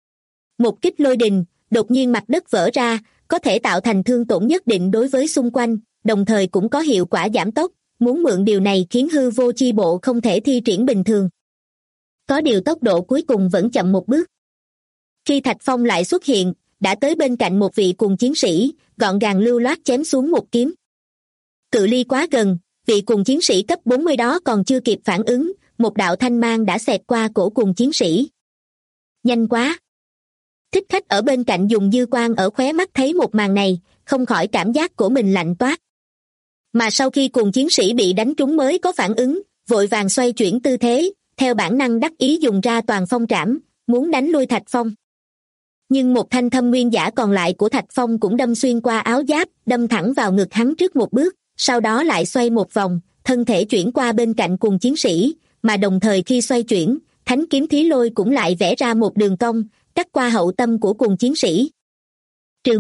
Một kích lôi đình, đột nhiên mặt đất vỡ ra, có thể tạo thành thương tổn nhất định đối với xung quanh, đồng thời cũng có hiệu quả giảm tốc, muốn mượn điều này khiến hư vô chi bộ không thể thi triển bình thường. Có điều tốc độ cuối cùng vẫn chậm một bước. Khi Thạch Phong lại xuất hiện, đã tới bên cạnh một vị cùng chiến sĩ, gọn gàng lưu loát chém xuống một kiếm. Cự ly quá gần, vị cùng chiến sĩ cấp 40 đó còn chưa kịp phản ứng, một đạo thanh mang đã xẹt qua cổ cùng chiến sĩ. Nhanh quá! Thích khách ở bên cạnh dùng dư quang ở khóe mắt thấy một màn này, không khỏi cảm giác của mình lạnh toát. Mà sau khi cùng chiến sĩ bị đánh trúng mới có phản ứng, vội vàng xoay chuyển tư thế, theo bản năng đắc ý dùng ra toàn phong trảm, muốn đánh lui Thạch Phong. Nhưng một thanh thâm nguyên giả còn lại của Thạch Phong cũng đâm xuyên qua áo giáp, đâm thẳng vào ngực hắn trước một bước, sau đó lại xoay một vòng, thân thể chuyển qua bên cạnh cùng chiến sĩ, mà đồng thời khi xoay chuyển, thánh kiếm thí lôi cũng lại vẽ ra một đường cong, cắt qua hậu tâm của cùng chiến sĩ. Trừ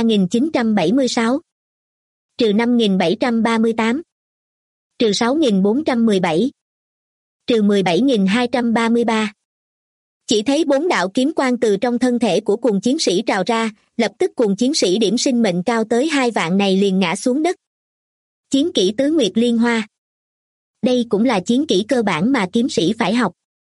13.976, trừ 5.738, trừ 6.417, trừ 17.233. Chỉ thấy 4 đạo kiếm quang từ trong thân thể của cùng chiến sĩ trào ra, lập tức cùng chiến sĩ điểm sinh mệnh cao tới 2 vạn này liền ngã xuống đất. Chiến kỹ Tứ Nguyệt Liên Hoa. Đây cũng là chiến kỹ cơ bản mà kiếm sĩ phải học.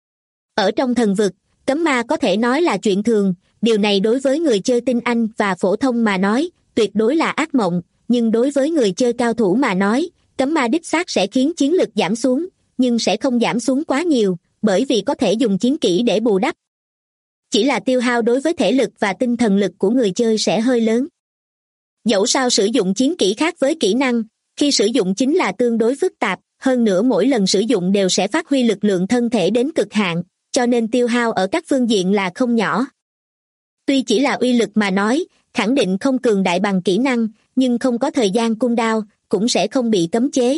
Ở trong thần vực, cấm ma có thể nói là chuyện thường, điều này đối với người chơi tinh anh và phổ thông mà nói, tuyệt đối là ác mộng, nhưng đối với người chơi cao thủ mà nói, cấm ma đích xác sẽ khiến chiến lực giảm xuống, nhưng sẽ không giảm xuống quá nhiều, bởi vì có thể dùng chiến kỹ để bù đắp. Chỉ là tiêu hao đối với thể lực và tinh thần lực của người chơi sẽ hơi lớn. Dẫu sao sử dụng chiến kỹ khác với kỹ năng, khi sử dụng chính là tương đối phức tạp, hơn nữa mỗi lần sử dụng đều sẽ phát huy lực lượng thân thể đến cực hạn, cho nên tiêu hao ở các phương diện là không nhỏ. Tuy chỉ là uy lực mà nói, khẳng định không cường đại bằng kỹ năng, nhưng không có thời gian cooldown, cũng sẽ không bị cấm chế.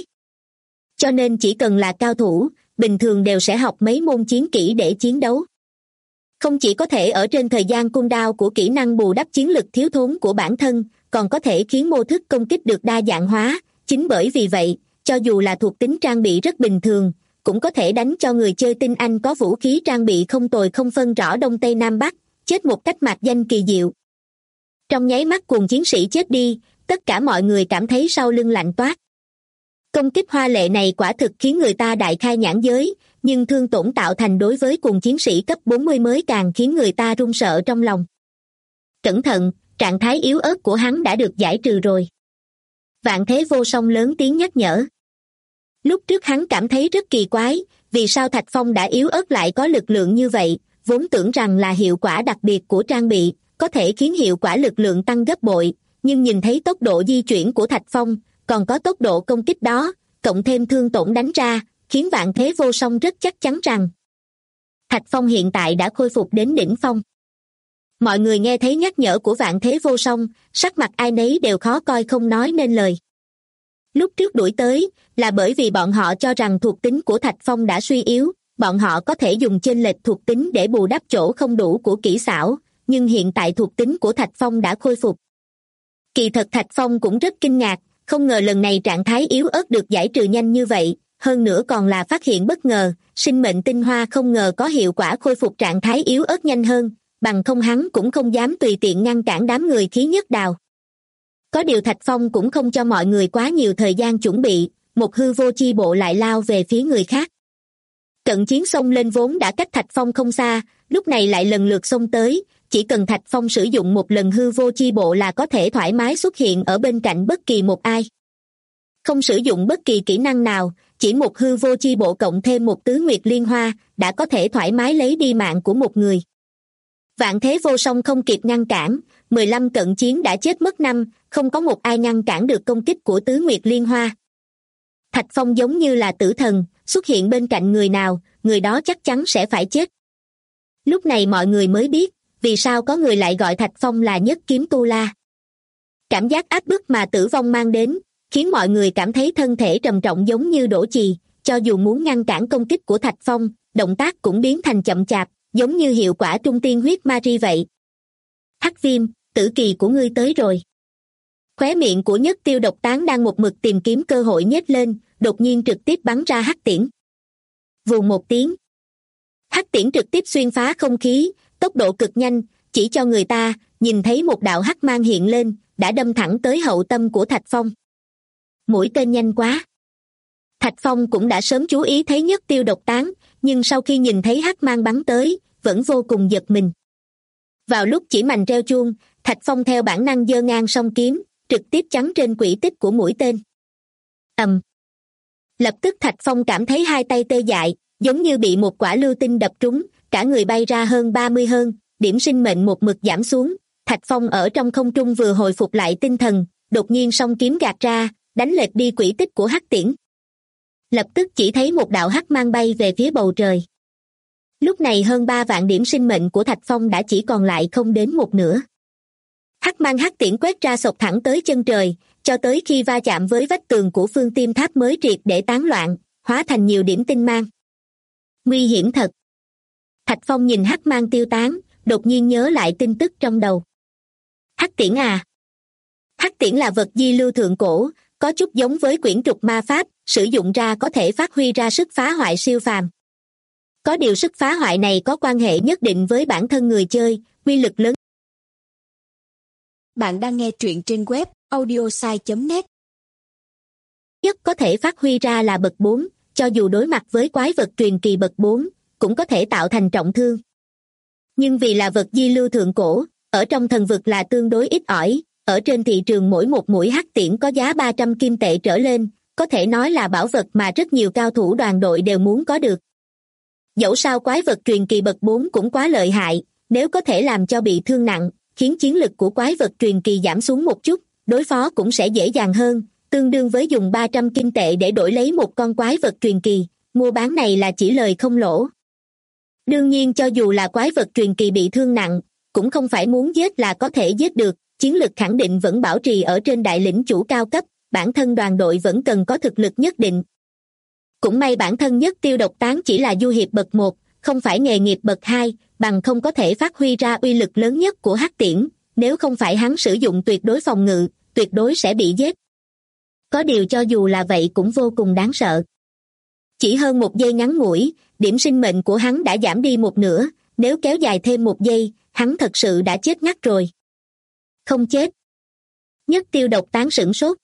Cho nên chỉ cần là cao thủ, bình thường đều sẽ học mấy môn chiến kỹ để chiến đấu. Không chỉ có thể ở trên thời gian cooldown của kỹ năng bù đắp chiến lực thiếu thốn của bản thân, còn có thể khiến mô thức công kích được đa dạng hóa, chính bởi vì vậy, cho dù là thuộc tính trang bị rất bình thường, cũng có thể đánh cho người chơi tinh anh có vũ khí trang bị không tồi không phân rõ đông tây nam bắc, chết một cách mạc danh kỳ diệu. Trong nháy mắt cùng chiến sĩ chết đi, tất cả mọi người cảm thấy sau lưng lạnh toát. Công kích hoa lệ này quả thực khiến người ta đại khai nhãn giới, nhưng thương tổn tạo thành đối với cùng chiến sĩ cấp 40 mới càng khiến người ta run sợ trong lòng. Cẩn thận, trạng thái yếu ớt của hắn đã được giải trừ rồi. Vạn Thế Vô Song lớn tiếng nhắc nhở. Lúc trước hắn cảm thấy rất kỳ quái, vì sao Thạch Phong đã yếu ớt lại có lực lượng như vậy, vốn tưởng rằng là hiệu quả đặc biệt của trang bị, có thể khiến hiệu quả lực lượng tăng gấp bội, nhưng nhìn thấy tốc độ di chuyển của Thạch Phong, còn có tốc độ công kích đó, cộng thêm thương tổn đánh ra, khiến Vạn Thế Vô Song rất chắc chắn rằng Thạch Phong hiện tại đã khôi phục đến đỉnh phong. Mọi người nghe thấy nhắc nhở của Vạn Thế Vô Song, sắc mặt ai nấy đều khó coi không nói nên lời. Lúc trước đuổi tới, là bởi vì bọn họ cho rằng thuộc tính của Thạch Phong đã suy yếu, bọn họ có thể dùng chênh lệch thuộc tính để bù đắp chỗ không đủ của kỹ xảo, nhưng hiện tại thuộc tính của Thạch Phong đã khôi phục. Kỳ thật Thạch Phong cũng rất kinh ngạc, không ngờ lần này trạng thái yếu ớt được giải trừ nhanh như vậy, hơn nữa còn là phát hiện bất ngờ, sinh mệnh tinh hoa không ngờ có hiệu quả khôi phục trạng thái yếu ớt nhanh hơn, bằng không hắn cũng không dám tùy tiện ngăn cản đám người khí nhất đào. Có điều Thạch Phong cũng không cho mọi người quá nhiều thời gian chuẩn bị, một hư vô chi bộ lại lao về phía người khác. Cận chiến xông lên vốn đã cách Thạch Phong không xa, lúc này lại lần lượt xông tới, chỉ cần Thạch Phong sử dụng một lần hư vô chi bộ là có thể thoải mái xuất hiện ở bên cạnh bất kỳ một ai. Không sử dụng bất kỳ kỹ năng nào, chỉ một hư vô chi bộ cộng thêm một tứ nguyệt liên hoa, đã có thể thoải mái lấy đi mạng của một người. Vạn Thế Vô Song không kịp ngăn cản, 15 cận chiến đã chết mất 5, không có một ai ngăn cản được công kích của Tứ Nguyệt Liên Hoa. Thạch Phong giống như là tử thần, xuất hiện bên cạnh người nào, người đó chắc chắn sẽ phải chết. Lúc này mọi người mới biết, vì sao có người lại gọi Thạch Phong là Nhất Kiếm Tu La. Cảm giác áp bức mà tử vong mang đến, khiến mọi người cảm thấy thân thể trầm trọng giống như đổ chì, cho dù muốn ngăn cản công kích của Thạch Phong, động tác cũng biến thành chậm chạp, giống như hiệu quả trung tiên huyết ma ri vậy. Hắc Viêm, tử kỳ của ngươi tới rồi. Khóe miệng của Nhất Tiêu Độc Tán đang một mực tìm kiếm cơ hội nhếch lên, đột nhiên trực tiếp bắn ra hắc tiễn. Vù một tiếng. Hắc tiễn trực tiếp xuyên phá không khí, tốc độ cực nhanh, chỉ cho người ta nhìn thấy một đạo hắc mang hiện lên, đã đâm thẳng tới hậu tâm của Thạch Phong. Mũi tên nhanh quá. Thạch Phong cũng đã sớm chú ý thấy Nhất Tiêu Độc Tán, nhưng sau khi nhìn thấy hắc mang bắn tới, vẫn vô cùng giật mình. Vào lúc chỉ mành reo chuông, Thạch Phong theo bản năng giơ ngang song kiếm, trực tiếp chắn trên quỹ tích của mũi tên. Lập tức Thạch Phong cảm thấy hai tay tê dại, giống như bị một quả lưu tinh đập trúng, cả người bay ra hơn 30 hơn, điểm sinh mệnh một mực giảm xuống. Thạch Phong ở trong không trung vừa hồi phục lại tinh thần, đột nhiên song kiếm gạt ra, đánh lệch đi quỹ tích của hắc tiễn. Lập tức chỉ thấy một đạo hắc mang bay về phía bầu trời. Lúc này hơn 3 vạn điểm sinh mệnh của Thạch Phong đã chỉ còn lại không đến một nửa. Hắc mang hắc tiễn quét ra sộc thẳng tới chân trời, cho tới khi va chạm với vách tường của Phương Tiêm Tháp mới triệt để tán loạn, hóa thành nhiều điểm tinh mang. Nguy hiểm thật. Thạch Phong nhìn hắc mang tiêu tán, đột nhiên nhớ lại tin tức trong đầu. Hắc tiễn à? Hắc tiễn là vật di lưu thượng cổ, có chút giống với quyển trục ma pháp, sử dụng ra có thể phát huy ra sức phá hoại siêu phàm. Có điều sức phá hoại này có quan hệ nhất định với bản thân người chơi, uy lực lớn. Bạn đang nghe truyện trên web audiosai.net. Nhất có thể phát huy ra là bậc 4, cho dù đối mặt với quái vật truyền kỳ bậc 4, cũng có thể tạo thành trọng thương. Nhưng vì là vật di lưu thượng cổ, ở trong thần vực là tương đối ít ỏi, ở trên thị trường mỗi một mũi hắc tiễn có giá 300 kim tệ trở lên, có thể nói là bảo vật mà rất nhiều cao thủ đoàn đội đều muốn có được. Dẫu sao quái vật truyền kỳ bậc 4 cũng quá lợi hại, nếu có thể làm cho bị thương nặng, khiến chiến lực của quái vật truyền kỳ giảm xuống một chút, đối phó cũng sẽ dễ dàng hơn, tương đương với dùng 300 kim tệ để đổi lấy một con quái vật truyền kỳ, mua bán này là chỉ lời không lỗ. Đương nhiên cho dù là quái vật truyền kỳ bị thương nặng, cũng không phải muốn giết là có thể giết được, chiến lực khẳng định vẫn bảo trì ở trên đại lĩnh chủ cao cấp, bản thân đoàn đội vẫn cần có thực lực nhất định. Cũng may bản thân Nhất Tiêu Độc Tán chỉ là du hiệp bậc 1, không phải nghề nghiệp bậc 2, bằng không có thể phát huy ra uy lực lớn nhất của hắc tiễn, nếu không phải hắn sử dụng tuyệt đối phòng ngự, tuyệt đối sẽ bị giết. Có điều cho dù là vậy cũng vô cùng đáng sợ. Chỉ hơn một giây ngắn ngủi, điểm sinh mệnh của hắn đã giảm đi một nửa, nếu kéo dài thêm một giây, hắn thật sự đã chết ngắt rồi. Không chết. Nhất Tiêu Độc Tán sửng sốt.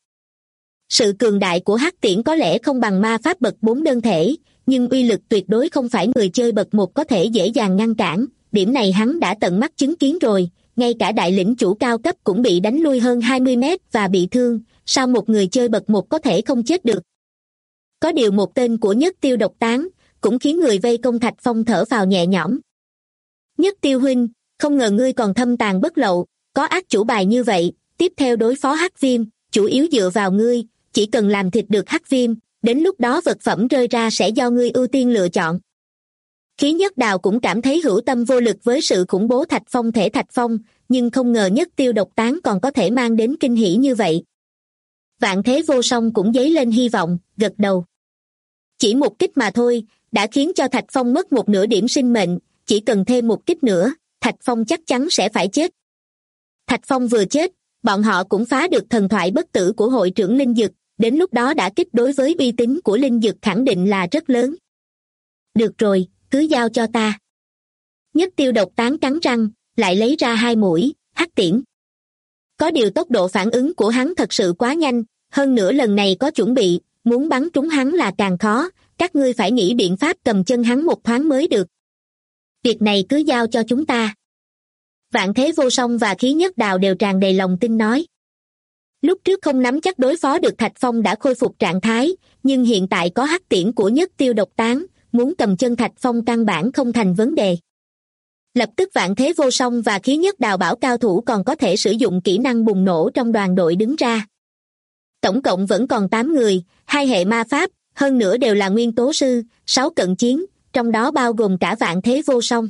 Sự cường đại của hắc tiễn có lẽ không bằng ma pháp bậc 4 đơn thể, nhưng uy lực tuyệt đối không phải người chơi bậc 1 có thể dễ dàng ngăn cản, điểm này hắn đã tận mắt chứng kiến rồi, ngay cả đại lĩnh chủ cao cấp cũng bị đánh lui hơn 20 mét và bị thương, sao một người chơi bậc 1 có thể không chết được. Có điều một tên của Nhất Tiêu Độc Tán, cũng khiến người vây công Thạch Phong thở phào nhẹ nhõm. Nhất Tiêu huynh, không ngờ ngươi còn thâm tàn bất lậu, có ác chủ bài như vậy, tiếp theo đối phó hắc viêm, chủ yếu dựa vào ngươi, chỉ cần làm thịt được hắc viêm, đến lúc đó vật phẩm rơi ra sẽ do ngươi ưu tiên lựa chọn. Khí Nhất Đào cũng cảm thấy hữu tâm vô lực với sự khủng bố Thạch Phong, nhưng không ngờ Nhất Tiêu Độc Tán còn có thể mang đến kinh hỉ như vậy. Vạn Thế Vô Song cũng dấy lên hy vọng, gật đầu. Chỉ một kích mà thôi, đã khiến cho Thạch Phong mất một nửa điểm sinh mệnh, chỉ cần thêm một kích nữa, Thạch Phong chắc chắn sẽ phải chết. Thạch Phong vừa chết, bọn họ cũng phá được thần thoại bất tử của hội trưởng Linh Dực, đến lúc đó đả kích đối với uy tín của Linh Dực khẳng định là rất lớn. Được rồi, cứ giao cho ta. Nhất Tiêu Độc Tán cắn răng, lại lấy ra 2 mũi, hắc tiễn. Có điều tốc độ phản ứng của hắn thật sự quá nhanh, hơn nữa lần này có chuẩn bị, muốn bắn trúng hắn là càng khó, các ngươi phải nghĩ biện pháp cầm chân hắn một thoáng mới được. Việc này cứ giao cho chúng ta. Vạn Thế Vô Song và Khí Nhất Đào đều tràn đầy lòng tin nói. Lúc trước không nắm chắc đối phó được Thạch Phong đã khôi phục trạng thái, nhưng hiện tại có hắc tiễn của Nhất Tiêu Độc Tán, muốn cầm chân Thạch Phong căn bản không thành vấn đề. Lập tức Vạn Thế Vô Song và Khí Nhất Đào Bảo cao thủ còn có thể sử dụng kỹ năng bùng nổ trong đoàn đội đứng ra. Tổng cộng vẫn còn 8 người, 2 hệ ma pháp, hơn nữa đều là nguyên tố sư, 6 cận chiến, trong đó bao gồm cả Vạn Thế Vô Song.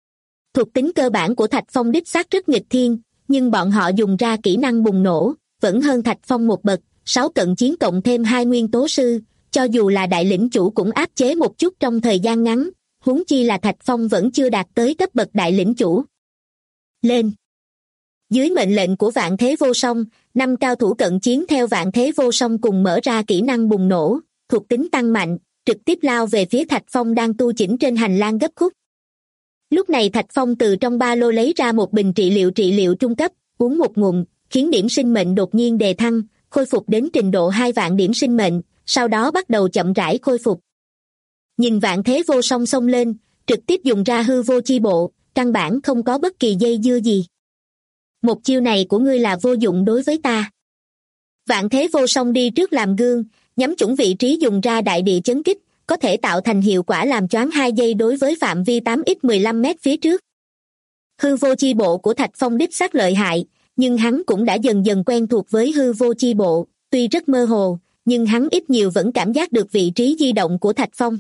Thuộc tính cơ bản của Thạch Phong đích xác rất nghịch thiên, nhưng bọn họ dùng ra kỹ năng bùng nổ, vẫn hơn Thạch Phong một bậc, 6 cận chiến cộng thêm 2 nguyên tố sư, cho dù là đại lĩnh chủ cũng áp chế một chút trong thời gian ngắn, huống chi là Thạch Phong vẫn chưa đạt tới cấp bậc đại lĩnh chủ. Lên! Dưới mệnh lệnh của Vạn Thế Vô Song, 5 cao thủ cận chiến theo Vạn Thế Vô Song cùng mở ra kỹ năng bùng nổ, thuộc tính tăng mạnh, trực tiếp lao về phía Thạch Phong đang tu chỉnh trên hành lang gấp khúc. Lúc này Thạch Phong từ trong ba lô lấy ra một bình trị liệu trung cấp, uống một ngụm, khiến điểm sinh mệnh đột nhiên đề thăng, khôi phục đến trình độ 2 vạn điểm sinh mệnh, sau đó bắt đầu chậm rãi khôi phục. Nhìn Vạn Thế Vô Song xông lên, trực tiếp dùng ra hư vô chi bộ, căn bản không có bất kỳ dây dưa gì. Một chiêu này của ngươi là vô dụng đối với ta. Vạn Thế Vô Song đi trước làm gương, nhắm chuẩn vị trí dùng ra đại địa chấn kích, có thể tạo thành hiệu quả làm choáng 2 giây đối với phạm vi 8x15 mét phía trước. Hư vô chi bộ của Thạch Phong đích xác lợi hại, nhưng hắn cũng đã dần dần quen thuộc với hư vô chi bộ, tuy rất mơ hồ, nhưng hắn ít nhiều vẫn cảm giác được vị trí di động của Thạch Phong.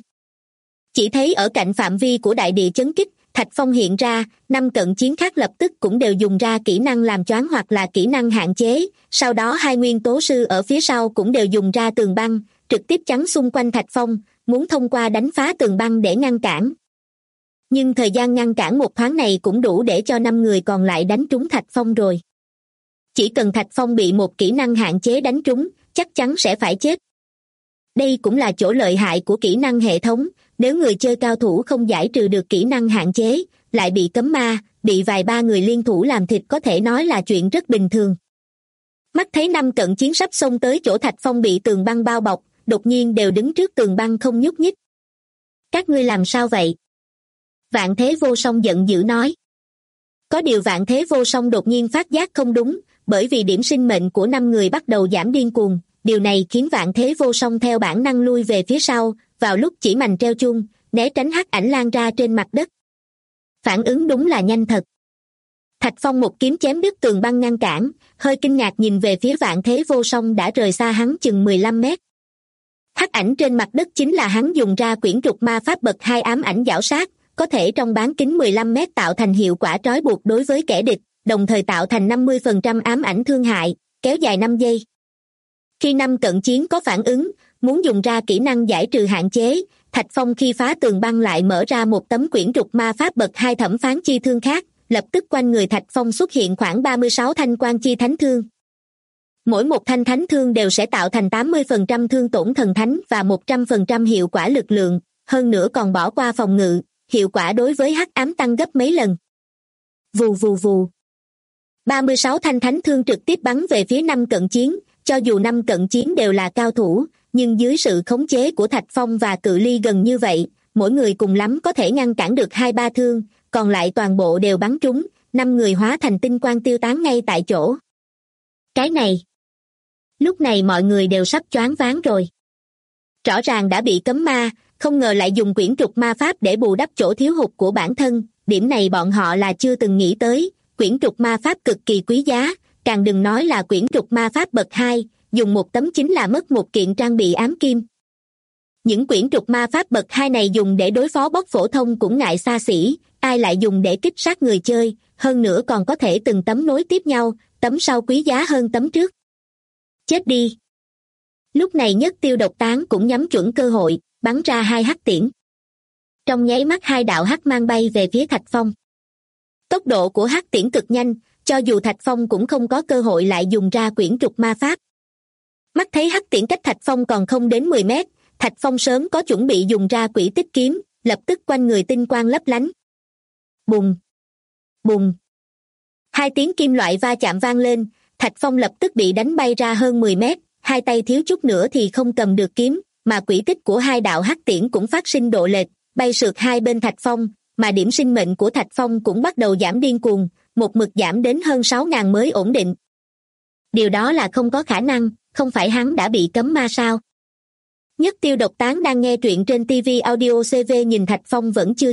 Chỉ thấy ở cạnh phạm vi của đại địa chấn kích, Thạch Phong hiện ra, 5 cận chiến khác lập tức cũng đều dùng ra kỹ năng làm choáng hoặc là kỹ năng hạn chế, sau đó 2 nguyên tố sư ở phía sau cũng đều dùng ra tường băng, trực tiếp chắn xung quanh Thạch Phong, muốn thông qua đánh phá tường băng để ngăn cản. Nhưng thời gian ngăn cản một thoáng này cũng đủ để cho 5 người còn lại đánh trúng Thạch Phong rồi. Chỉ cần Thạch Phong bị một kỹ năng hạn chế đánh trúng, chắc chắn sẽ phải chết. Đây cũng là chỗ lợi hại của kỹ năng hệ thống, nếu người chơi cao thủ không giải trừ được kỹ năng hạn chế, lại bị cấm ma, bị vài ba người liên thủ làm thịt có thể nói là chuyện rất bình thường. Mắt thấy 5 cận chiến sắp xông tới chỗ Thạch Phong bị tường băng bao bọc, đột nhiên đều đứng trước tường băng không nhúc nhích. Các ngươi làm sao vậy? Vạn Thế Vô Song giận dữ nói. Có điều Vạn Thế Vô Song đột nhiên phát giác không đúng, bởi vì điểm sinh mệnh của 5 người bắt đầu giảm điên cuồng, điều này khiến Vạn Thế Vô Song theo bản năng lui về phía sau, vào lúc chỉ mành treo chuông, né tránh hắc ảnh lan ra trên mặt đất. Phản ứng đúng là nhanh thật. Thạch Phong một kiếm chém đứt tường băng ngăn cản, hơi kinh ngạc nhìn về phía Vạn Thế Vô Song đã rời xa hắn chừng 15 mét. Hắc ảnh trên mặt đất chính là hắn dùng ra quyển trục ma pháp bậc 2 ám ảnh giảo sát, có thể trong bán kính 15 mét tạo thành hiệu quả trói buộc đối với kẻ địch, đồng thời tạo thành 50% ám ảnh thương hại, kéo dài 5 giây. Khi 5 cận chiến có phản ứng, muốn dùng ra kỹ năng giải trừ hạn chế, Thạch Phong khi phá tường băng lại mở ra một tấm quyển trục ma pháp bậc 2 thẩm phán chi thương khác, lập tức quanh người Thạch Phong xuất hiện khoảng 36 thanh quan chi thánh thương. Mỗi một thanh thánh thương đều sẽ tạo thành 80% thương tổn thần thánh và 100% hiệu quả lực lượng, hơn nữa còn bỏ qua phòng ngự, hiệu quả đối với hắc ám tăng gấp mấy lần. Vù vù vù. 36 thanh thánh thương trực tiếp bắn về phía 5 cận chiến, cho dù 5 cận chiến đều là cao thủ, nhưng dưới sự khống chế của Thạch Phong và cự ly gần như vậy, mỗi người cùng lắm có thể ngăn cản được 2-3 thương, còn lại toàn bộ đều bắn trúng, 5 người hóa thành tinh quang tiêu tán ngay tại chỗ. Cái này. Lúc này mọi người đều sắp choáng váng rồi. Rõ ràng đã bị cấm ma, không ngờ lại dùng quyển trục ma pháp để bù đắp chỗ thiếu hụt của bản thân, điểm này bọn họ là chưa từng nghĩ tới, quyển trục ma pháp cực kỳ quý giá, càng đừng nói là quyển trục ma pháp bậc 2, dùng một tấm chính là mất một kiện trang bị ám kim. Những quyển trục ma pháp bậc 2 này dùng để đối phó boss phổ thông cũng ngại xa xỉ, ai lại dùng để kích sát người chơi, hơn nữa còn có thể từng tấm nối tiếp nhau, tấm sau quý giá hơn tấm trước. Chết đi! Lúc này Nhất Tiêu Độc Tán cũng nhắm chuẩn cơ hội, bắn ra 2 hắc tiễn. Trong nháy mắt 2 đạo hắc mang bay về phía Thạch Phong. Tốc độ của hắc tiễn cực nhanh, cho dù Thạch Phong cũng không có cơ hội lại dùng ra quyển trục ma pháp. Mắt thấy hắc tiễn cách Thạch Phong còn không đến 10 mét, Thạch Phong sớm có chuẩn bị dùng ra quỷ tích kiếm, lập tức quanh người tinh quang lấp lánh. Bùng! Bùng! 2 tiếng kim loại va chạm vang lên, Thạch Phong lập tức bị đánh bay ra hơn 10 mét, 2 tay thiếu chút nữa thì không cầm được kiếm, mà quỹ tích của 2 đạo hắc tiễn cũng phát sinh độ lệch, bay sượt hai bên Thạch Phong, mà điểm sinh mệnh của Thạch Phong cũng bắt đầu giảm điên cuồng, một mực giảm đến hơn 6.000 mới ổn định. Điều đó là không có khả năng, không phải hắn đã bị cấm ma sao? Nhất Tiêu Độc Tán đang nghe truyện trên TV Audio CV nhìn Thạch Phong vẫn chưa chết,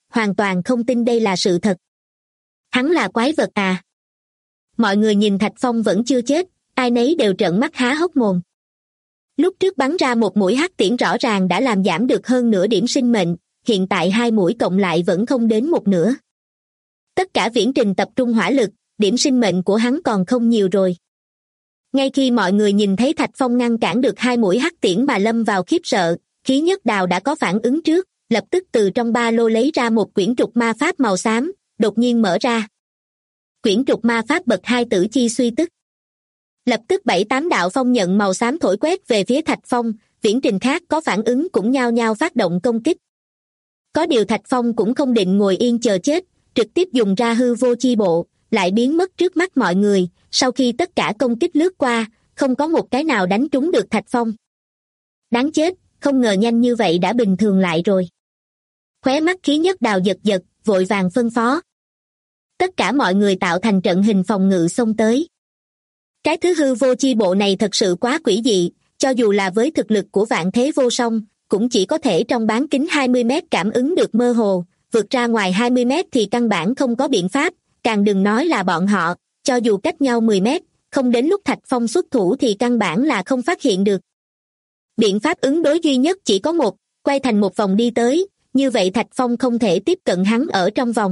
hoàn toàn không tin đây là sự thật. Hắn là quái vật à? Mọi người nhìn Thạch Phong vẫn chưa chết, ai nấy đều trợn mắt há hốc mồm. Lúc trước bắn ra một mũi hắc tiễn rõ ràng đã làm giảm được hơn nửa điểm sinh mệnh, hiện tại 2 mũi cộng lại vẫn không đến một nửa. Tất cả viễn trình tập trung hỏa lực, điểm sinh mệnh của hắn còn không nhiều rồi. Ngay khi mọi người nhìn thấy Thạch Phong ngăn cản được 2 mũi hắc tiễn mà lâm vào khiếp sợ, Khí Nhất Đào đã có phản ứng trước, lập tức từ trong ba lô lấy ra một quyển trục ma pháp màu xám, đột nhiên mở ra. Quyển trục ma pháp bậc 2 tử chi suy tức. Lập tức 7-8 đạo phong nhận màu xám thổi quét về phía Thạch Phong, viễn trình khác có phản ứng cũng nhao nhao phát động công kích. Có điều Thạch Phong cũng không định ngồi yên chờ chết, trực tiếp dùng ra hư vô chi bộ, lại biến mất trước mắt mọi người, sau khi tất cả công kích lướt qua, không có một cái nào đánh trúng được Thạch Phong. Đáng chết, không ngờ nhanh như vậy đã bình thường lại rồi. Khóe mắt Khí Nhất Đào giật giật, vội vàng phân phó. Tất cả mọi người tạo thành trận hình phòng ngự xông tới. Cái thứ hư vô chi bộ này thật sự quá quỷ dị, cho dù là với thực lực của Vạn Thế Vô Song, cũng chỉ có thể trong bán kính 20 mét cảm ứng được mơ hồ, vượt ra ngoài 20 mét thì căn bản không có biện pháp, càng đừng nói là bọn họ, cho dù cách nhau 10 mét, không đến lúc Thạch Phong xuất thủ thì căn bản là không phát hiện được. Biện pháp ứng đối duy nhất chỉ có một, quay thành một vòng đi tới, như vậy Thạch Phong không thể tiếp cận hắn ở trong vòng.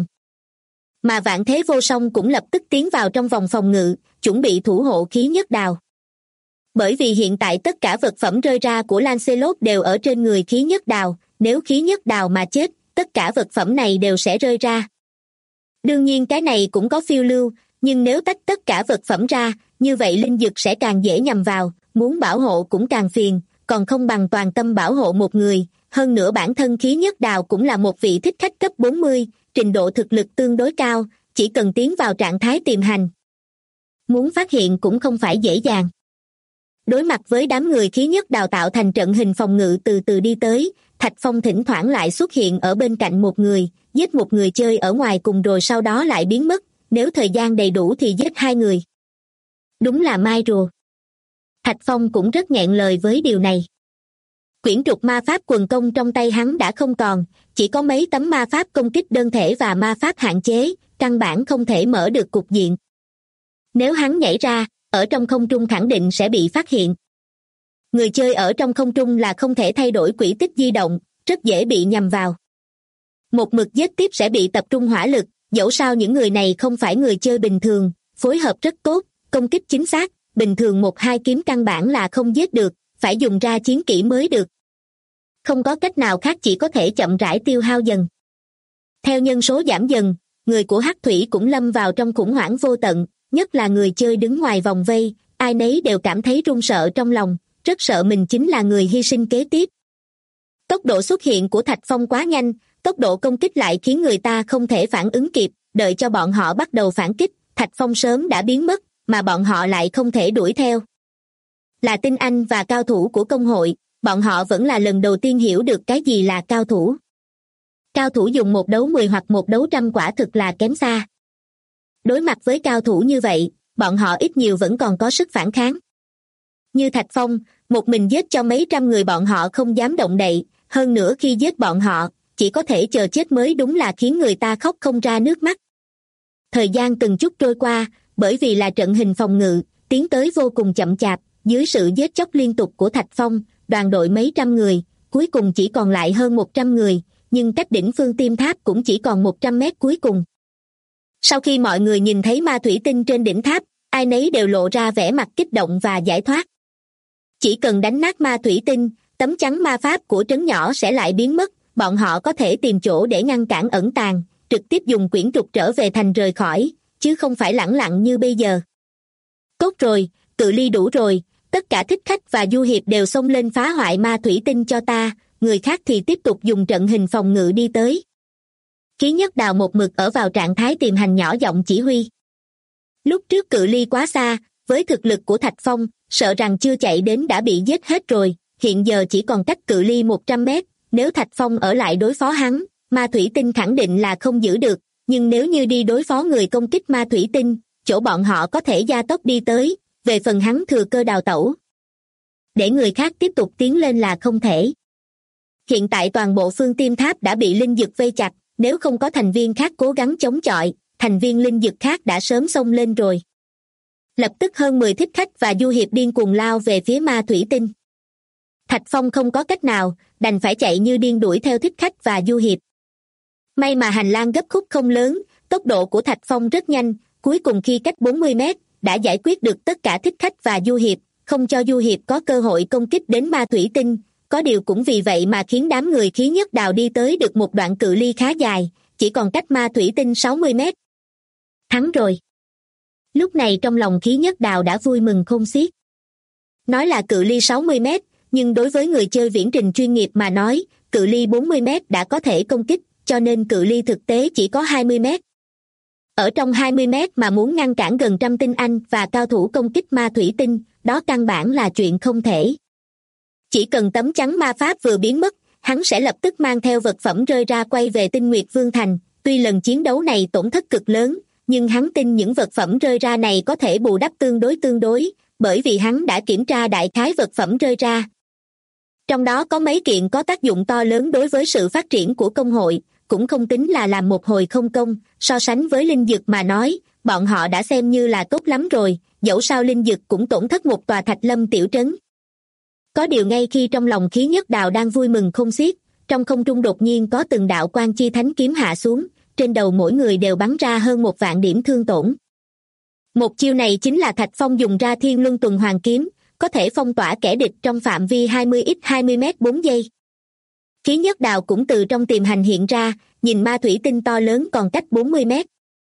Mà Vạn Thế Vô Song cũng lập tức tiến vào trong vòng phòng ngự, chuẩn bị thủ hộ Khí Nhất Đào. Bởi vì hiện tại tất cả vật phẩm rơi ra của Lancelot đều ở trên người Khí Nhất Đào, nếu Khí Nhất Đào mà chết, tất cả vật phẩm này đều sẽ rơi ra. Đương nhiên cái này cũng có phiêu lưu, nhưng nếu tách tất cả vật phẩm ra, như vậy linh dược sẽ càng dễ nhằm vào, muốn bảo hộ cũng càng phiền, còn không bằng toàn tâm bảo hộ một người. Hơn nữa bản thân Khí Nhất Đào cũng là một vị thích khách cấp 40, trình độ thực lực tương đối cao, chỉ cần tiến vào trạng thái tiềm hành. Muốn phát hiện cũng không phải dễ dàng. Đối mặt với đám người Khí Nhất Đào tạo thành trận hình phòng ngự từ từ đi tới, Thạch Phong thỉnh thoảng lại xuất hiện ở bên cạnh một người, giết một người chơi ở ngoài cùng rồi sau đó lại biến mất, nếu thời gian đầy đủ thì giết 2 người. Đúng là mai rùa. Thạch Phong cũng rất nghẹn lời với điều này. Quyển trục ma pháp quần công trong tay hắn đã không còn, chỉ có mấy tấm ma pháp công kích đơn thể và ma pháp hạn chế, căn bản không thể mở được cục diện. Nếu hắn nhảy ra, ở trong không trung khẳng định sẽ bị phát hiện. Người chơi ở trong không trung là không thể thay đổi quỹ tích di động, rất dễ bị nhầm vào. Một mực giết tiếp sẽ bị tập trung hỏa lực, dẫu sao những người này không phải người chơi bình thường, phối hợp rất tốt, công kích chính xác, bình thường 1-2 kiếm căn bản là không giết được, phải dùng ra chiến kỹ mới được. Không có cách nào khác, chỉ có thể chậm rãi tiêu hao dần. Theo nhân số giảm dần, người của Hắc Thủy cũng lâm vào trong khủng hoảng vô tận, nhất là người chơi đứng ngoài vòng vây, ai nấy đều cảm thấy run sợ trong lòng, rất sợ mình chính là người hy sinh kế tiếp. Tốc độ xuất hiện của Thạch Phong quá nhanh, tốc độ công kích lại khiến người ta không thể phản ứng kịp, đợi cho bọn họ bắt đầu phản kích, Thạch Phong sớm đã biến mất, mà bọn họ lại không thể đuổi theo. Là tinh anh và cao thủ của công hội, bọn họ vẫn là lần đầu tiên hiểu được cái gì là cao thủ. Cao thủ dùng 1 đấu 10 hoặc 1 đấu 100 quả thực là kém xa. Đối mặt với cao thủ như vậy, bọn họ ít nhiều vẫn còn có sức phản kháng. Như Thạch Phong, một mình giết cho mấy trăm người bọn họ không dám động đậy, hơn nữa khi giết bọn họ, chỉ có thể chờ chết mới đúng là khiến người ta khóc không ra nước mắt. Thời gian từng chút trôi qua, bởi vì là trận hình phòng ngự, tiến tới vô cùng chậm chạp, dưới sự giết chóc liên tục của Thạch Phong, đoàn đội mấy trăm người, cuối cùng chỉ còn lại hơn 100 người, nhưng cách đỉnh Phương Tiêm Tháp cũng chỉ còn 100 mét cuối cùng. Sau khi mọi người nhìn thấy ma thủy tinh trên đỉnh tháp, ai nấy đều lộ ra vẻ mặt kích động và giải thoát. Chỉ cần đánh nát ma thủy tinh, tấm chắn ma pháp của trấn nhỏ sẽ lại biến mất, bọn họ có thể tìm chỗ để ngăn cản ẩn tàng, trực tiếp dùng quyển trục trở về thành rời khỏi, chứ không phải lẳng lặng như bây giờ. Tốt rồi, cự ly đủ rồi, tất cả thích khách và du hiệp đều xông lên phá hoại ma thủy tinh cho ta, người khác thì tiếp tục dùng trận hình phòng ngự đi tới. Khí Nhất Đào một mực ở vào trạng thái tiềm hành nhỏ giọng chỉ huy. Lúc trước cự ly quá xa, với thực lực của Thạch Phong, sợ rằng chưa chạy đến đã bị giết hết rồi, hiện giờ chỉ còn cách cự ly 100 mét, nếu Thạch Phong ở lại đối phó hắn, ma thủy tinh khẳng định là không giữ được, nhưng nếu như đi đối phó người công kích ma thủy tinh, chỗ bọn họ có thể gia tốc đi tới, về phần hắn thừa cơ đào tẩu. Để người khác tiếp tục tiến lên là không thể. Hiện tại toàn bộ Phương Tiêm Tháp đã bị linh dực vây chặt, nếu không có thành viên khác cố gắng chống chọi, thành viên linh dực khác đã sớm xông lên rồi. Lập tức hơn 10 thích khách và du hiệp điên cuồng lao về phía ma thủy tinh. Thạch Phong không có cách nào, đành phải chạy như điên đuổi theo thích khách và du hiệp. May mà hành lang gấp khúc không lớn, tốc độ của Thạch Phong rất nhanh, cuối cùng khi cách 40 mét, đã giải quyết được tất cả thích khách và du hiệp, không cho du hiệp có cơ hội công kích đến ma thủy tinh. Có điều cũng vì vậy mà khiến đám người khí nhất đào đi tới được một đoạn cự ly khá dài, chỉ còn cách ma thủy tinh 60 mét. Thắng rồi. Lúc này trong lòng khí nhất đào đã vui mừng khôn xiết. Nói là cự ly 60 mét, nhưng đối với người chơi viễn trình chuyên nghiệp mà nói, cự ly 40 mét đã có thể công kích, cho nên cự ly thực tế chỉ có 20 mét. Ở trong 20 mét mà muốn ngăn cản gần trăm tinh anh và cao thủ công kích ma thủy tinh, đó căn bản là chuyện không thể. Chỉ cần tấm chắn ma pháp vừa biến mất, hắn sẽ lập tức mang theo vật phẩm rơi ra quay về Tinh Nguyệt Vương Thành. Tuy lần chiến đấu này tổn thất cực lớn, nhưng hắn tin những vật phẩm rơi ra này có thể bù đắp tương đối, bởi vì hắn đã kiểm tra đại khái vật phẩm rơi ra. Trong đó có mấy kiện có tác dụng to lớn đối với sự phát triển của công hội, cũng không tính là làm một hồi không công, so sánh với linh dực mà nói, bọn họ đã xem như là tốt lắm rồi, dẫu sao linh dực cũng tổn thất một tòa Thạch Lâm tiểu trấn. Có điều ngay khi trong lòng khí nhất đào đang vui mừng không xiết, trong không trung đột nhiên có từng đạo quang chi thánh kiếm hạ xuống, trên đầu mỗi người đều bắn ra hơn 1.000 điểm thương tổn. Một chiêu này chính là Thạch Phong dùng ra Thiên Luân Tuần Hoàn Kiếm, có thể phong tỏa kẻ địch trong phạm vi 20x20 mét 4 giây. Khí nhất đào cũng từ trong tiềm hành hiện ra, nhìn ma thủy tinh to lớn còn cách 40 mét.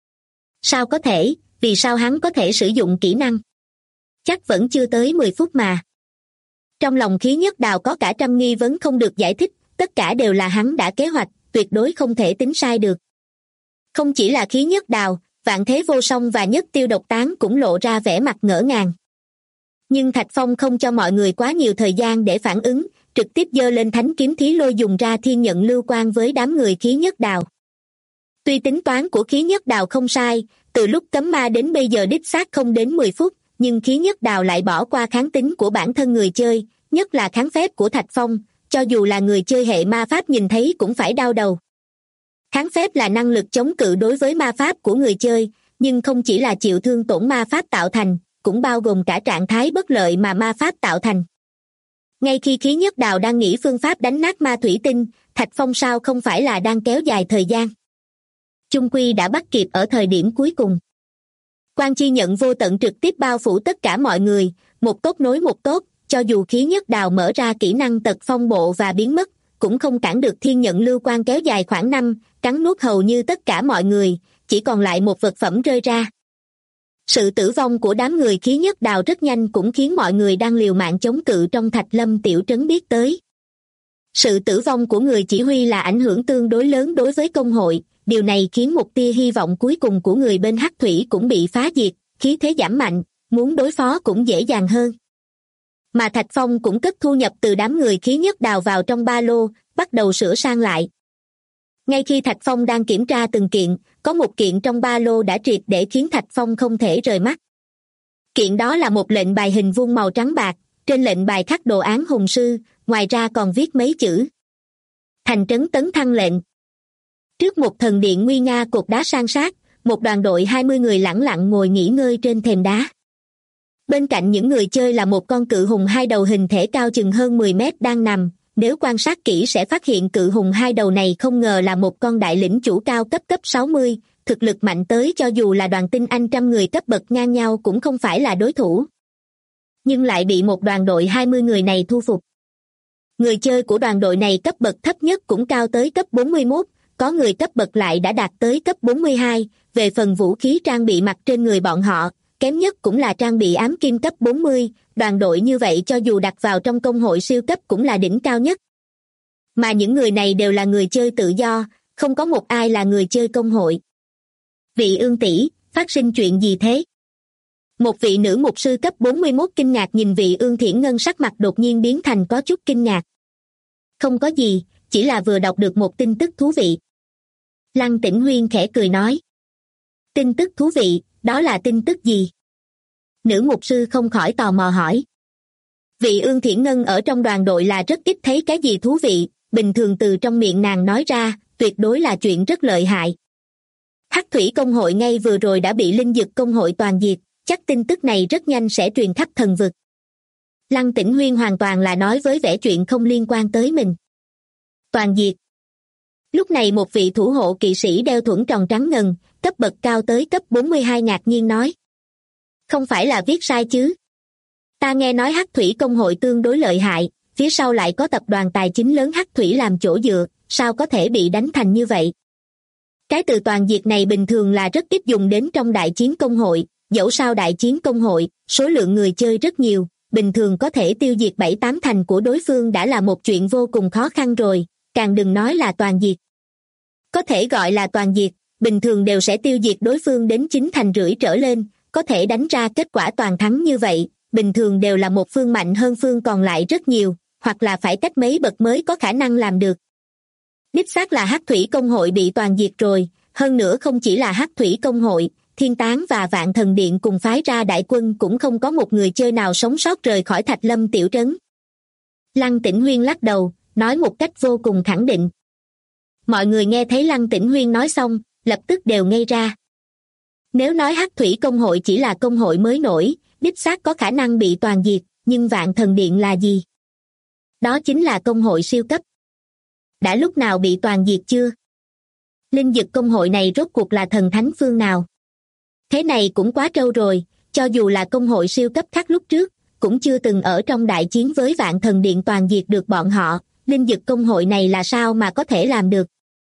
Sao có thể, vì sao hắn có thể sử dụng kỹ năng? Chắc vẫn chưa tới 10 phút mà. Trong lòng khí nhất đào có cả trăm nghi vấn không được giải thích, tất cả đều là hắn đã kế hoạch, tuyệt đối không thể tính sai được. Không chỉ là khí nhất đào, Vạn Thế Vô Song và Nhất Tiêu Độc Tán cũng lộ ra vẻ mặt ngỡ ngàng. Nhưng Thạch Phong không cho mọi người quá nhiều thời gian để phản ứng, trực tiếp giơ lên thánh kiếm Thí Lôi dùng ra thiên nhận lưu quang với đám người khí nhất đào. Tuy tính toán của khí nhất đào không sai, từ lúc cấm ma đến bây giờ đích xác không đến 10 phút, nhưng khí nhất đào lại bỏ qua kháng tính của bản thân người chơi, nhất là kháng phép của Thạch Phong, cho dù là người chơi hệ ma pháp nhìn thấy cũng phải đau đầu. Kháng phép là năng lực chống cự đối với ma pháp của người chơi, nhưng không chỉ là chịu thương tổn ma pháp tạo thành, cũng bao gồm cả trạng thái bất lợi mà ma pháp tạo thành. Ngay khi khí nhất đào đang nghĩ phương pháp đánh nát ma thủy tinh, Thạch Phong sao không phải là đang kéo dài thời gian. Chung quy đã bắt kịp ở thời điểm cuối cùng. Quang chi nhận vô tận trực tiếp bao phủ tất cả mọi người, một tốt nối một tốt, cho dù khí nhất đào mở ra kỹ năng tật phong bộ và biến mất, cũng không cản được thiên nhận lưu quang kéo dài khoảng 5, cắn nuốt hầu như tất cả mọi người, chỉ còn lại một vật phẩm rơi ra. Sự tử vong của đám người khí nhất đào rất nhanh cũng khiến mọi người đang liều mạng chống cự trong Thạch Lâm tiểu trấn biết tới. Sự tử vong của người chỉ huy là ảnh hưởng tương đối lớn đối với công hội, điều này khiến một tia hy vọng cuối cùng của người bên Hắc Thủy cũng bị phá diệt, khí thế giảm mạnh, muốn đối phó cũng dễ dàng hơn. Mà Thạch Phong cũng cất thu nhập từ đám người khí nhất đào vào trong ba lô, bắt đầu sửa sang lại. Ngay khi Thạch Phong đang kiểm tra từng kiện, có một kiện trong ba lô đã triệt để khiến Thạch Phong không thể rời mắt. Kiện đó là một lệnh bài hình vuông màu trắng bạc, trên lệnh bài khắc đồ án hùng sư, ngoài ra còn viết mấy chữ. Thành trấn tấn thăng lệnh. Trước một thần điện nguy nga cột đá san sát, một đoàn đội 20 người lẳng lặng ngồi nghỉ ngơi trên thềm đá. Bên cạnh những người chơi là một con cự hùng hai đầu hình thể cao chừng hơn 10 mét đang nằm. Nếu quan sát kỹ sẽ phát hiện cự hùng hai đầu này không ngờ là một con đại lĩnh chủ cao cấp 60, thực lực mạnh tới cho dù là đoàn tinh anh trăm người cấp bậc ngang nhau cũng không phải là đối thủ. Nhưng lại bị một đoàn đội 20 người này thu phục. Người chơi của đoàn đội này cấp bậc thấp nhất cũng cao tới cấp 41, có người cấp bậc lại đã đạt tới cấp 42, về phần vũ khí trang bị mặc trên người bọn họ, kém nhất cũng là trang bị ám kim cấp 40, đoàn đội như vậy cho dù đặt vào trong công hội siêu cấp cũng là đỉnh cao nhất. Mà những người này đều là người chơi tự do, không có một ai là người chơi công hội. Vị Ương tỷ, phát sinh chuyện gì thế? Một vị nữ mục sư cấp 41 kinh ngạc nhìn vị Ương Thiển Ngân sắc mặt đột nhiên biến thành có chút kinh ngạc. Không có gì, chỉ là vừa đọc được một tin tức thú vị. Lăng Tĩnh Huyên khẽ cười nói. Tin tức thú vị, đó là tin tức gì? Nữ mục sư không khỏi tò mò hỏi. Vị Ương Thiển Ngân ở trong đoàn đội là rất ít thấy cái gì thú vị, bình thường từ trong miệng nàng nói ra, tuyệt đối là chuyện rất lợi hại. Hắc thủy công hội ngay vừa rồi đã bị linh dực công hội toàn diệt, chắc tin tức này rất nhanh sẽ truyền khắp thần vực. Lăng Tĩnh Huyên hoàn toàn là nói với vẻ chuyện không liên quan tới mình. Toàn diệt. Lúc này một vị thủ hộ kỵ sĩ đeo thuẫn tròn trắng ngần, cấp bậc cao tới cấp 42 ngạc nhiên nói. Không phải là viết sai chứ? Ta nghe nói Hắc thủy công hội tương đối lợi hại, phía sau lại có tập đoàn tài chính lớn Hắc thủy làm chỗ dựa, sao có thể bị đánh thành như vậy? Cái từ toàn diệt này bình thường là rất ít dùng đến trong đại chiến công hội, dẫu sao đại chiến công hội, số lượng người chơi rất nhiều, bình thường có thể tiêu diệt 7-8 thành của đối phương đã là một chuyện vô cùng khó khăn rồi, càng đừng nói là toàn diệt. Có thể gọi là toàn diệt, bình thường đều sẽ tiêu diệt đối phương đến 9 thành rưỡi trở lên, có thể đánh ra kết quả toàn thắng như vậy, bình thường đều là một phương mạnh hơn phương còn lại rất nhiều, hoặc là phải cách mấy bậc mới có khả năng làm được. Đích xác là Hắc thủy công hội bị toàn diệt rồi, hơn nữa không chỉ là Hắc thủy công hội, Thiên Tán và Vạn Thần Điện cùng phái ra đại quân cũng không có một người chơi nào sống sót rời khỏi Thạch Lâm tiểu trấn. Lăng Tĩnh Huyên lắc đầu, nói một cách vô cùng khẳng định. Mọi người nghe thấy Lăng Tĩnh Huyên nói xong, lập tức đều ngây ra. Nếu nói Hắc thủy công hội chỉ là công hội mới nổi, đích xác có khả năng bị toàn diệt, nhưng Vạn Thần Điện là gì? Đó chính là công hội siêu cấp. Đã lúc nào bị toàn diệt chưa? Linh dực công hội này rốt cuộc là thần thánh phương nào? Thế này cũng quá trâu rồi, cho dù là công hội siêu cấp khác lúc trước, cũng chưa từng ở trong đại chiến với Vạn Thần Điện toàn diệt được bọn họ, linh dực công hội này là sao mà có thể làm được?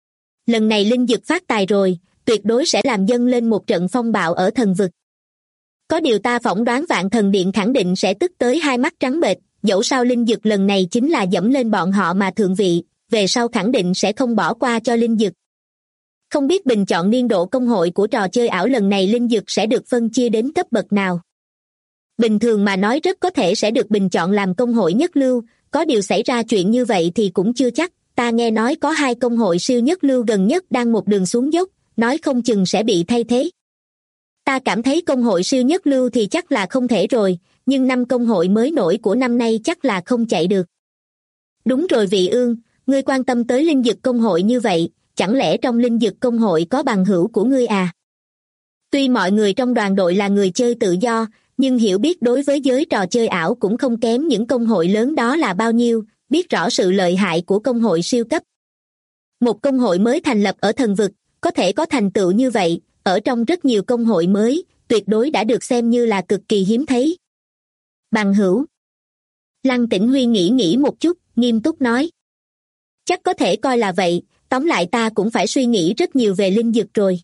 Lần này linh dực phát tài rồi, tuyệt đối sẽ làm dâng lên một trận phong bạo ở thần vực. Có điều ta phỏng đoán Vạn Thần Điện khẳng định sẽ tức tới hai mắt trắng bệch, dẫu sao linh dực lần này chính là dẫm lên bọn họ mà thượng vị, về sau khẳng định sẽ không bỏ qua cho linh dực. Không biết bình chọn niên độ công hội của trò chơi ảo lần này linh dực sẽ được phân chia đến cấp bậc nào. Bình thường mà nói rất có thể sẽ được bình chọn làm công hội nhất lưu, có điều xảy ra chuyện như vậy thì cũng chưa chắc, ta nghe nói có 2 công hội siêu nhất lưu gần nhất đang một đường xuống dốc, nói không chừng sẽ bị thay thế. Ta cảm thấy công hội siêu nhất lưu thì chắc là không thể rồi, nhưng 5 công hội mới nổi của năm nay chắc là không chạy được. Đúng rồi Vị Ương, ngươi quan tâm tới linh dực công hội như vậy, chẳng lẽ trong linh dực công hội có bằng hữu của ngươi à? Tuy mọi người trong đoàn đội là người chơi tự do, nhưng hiểu biết đối với giới trò chơi ảo cũng không kém những công hội lớn đó là bao nhiêu, biết rõ sự lợi hại của công hội siêu cấp. Một công hội mới thành lập ở thần vực, có thể có thành tựu như vậy, ở trong rất nhiều công hội mới, tuyệt đối đã được xem như là cực kỳ hiếm thấy. Bằng hữu. Lăng Tĩnh Huyên nghĩ một chút, nghiêm túc nói. Chắc có thể coi là vậy, tóm lại ta cũng phải suy nghĩ rất nhiều về linh dực rồi.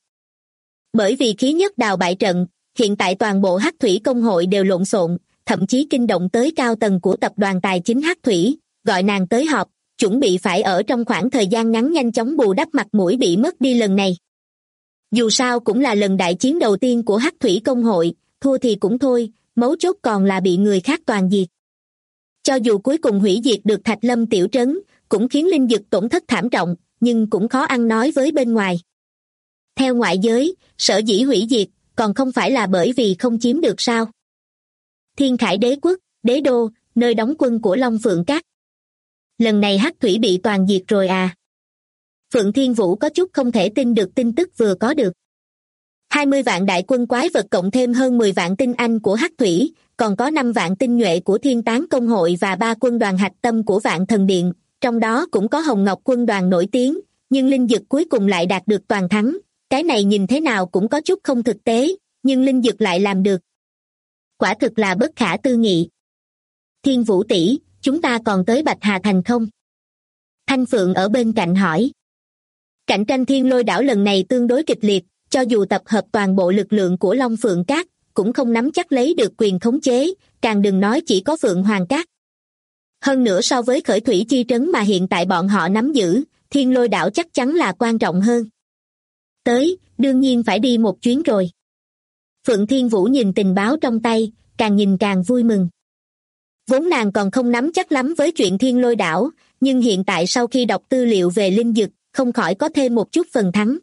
Bởi vì khí nhất đào bại trận, hiện tại toàn bộ Hắc thủy công hội đều lộn xộn, thậm chí kinh động tới cao tầng của tập đoàn tài chính Hắc thủy, gọi nàng tới họp, chuẩn bị phải ở trong khoảng thời gian ngắn nhanh chóng bù đắp mặt mũi bị mất đi lần này. Dù sao cũng là lần đại chiến đầu tiên của Hắc thủy công hội, thua thì cũng thôi, mấu chốt còn là bị người khác toàn diệt. Cho dù cuối cùng hủy diệt được Thạch Lâm tiểu trấn, cũng khiến linh dực tổn thất thảm trọng, nhưng cũng khó ăn nói với bên ngoài. Theo ngoại giới, sở dĩ hủy diệt, còn không phải là bởi vì không chiếm được sao? Thiên Khải đế quốc, đế đô, nơi đóng quân của Long Phượng Các. Lần này Hắc thủy bị toàn diệt rồi à? Phượng Thiên Vũ có chút không thể tin được tin tức vừa có được. 20 vạn đại quân quái vật cộng thêm hơn 10 vạn tinh anh của Hắc thủy, còn có 5 vạn tinh nhuệ của Thiên Tán công hội và 3 quân đoàn hạch tâm của Vạn Thần Điện, trong đó cũng có Hồng Ngọc quân đoàn nổi tiếng, nhưng linh dực cuối cùng lại đạt được toàn thắng, cái này nhìn thế nào cũng có chút không thực tế, nhưng linh dực lại làm được. Quả thực là bất khả tư nghị. Thiên Vũ tỷ, chúng ta còn tới Bạch Hà Thành không? Thanh Phượng ở bên cạnh hỏi. Cạnh tranh Thiên Lôi đảo lần này tương đối kịch liệt, cho dù tập hợp toàn bộ lực lượng của Long Phượng Các, cũng không nắm chắc lấy được quyền khống chế, càng đừng nói chỉ có Phượng Hoàng Các. Hơn nữa so với Khởi Thủy chi trấn mà hiện tại bọn họ nắm giữ, Thiên Lôi đảo chắc chắn là quan trọng hơn. Tới, đương nhiên phải đi một chuyến rồi. Phượng Thiên Vũ nhìn tình báo trong tay, càng nhìn càng vui mừng. Vốn nàng còn không nắm chắc lắm với chuyện Thiên Lôi đảo, nhưng hiện tại sau khi đọc tư liệu về linh dực, không khỏi có thêm một chút phần thắng.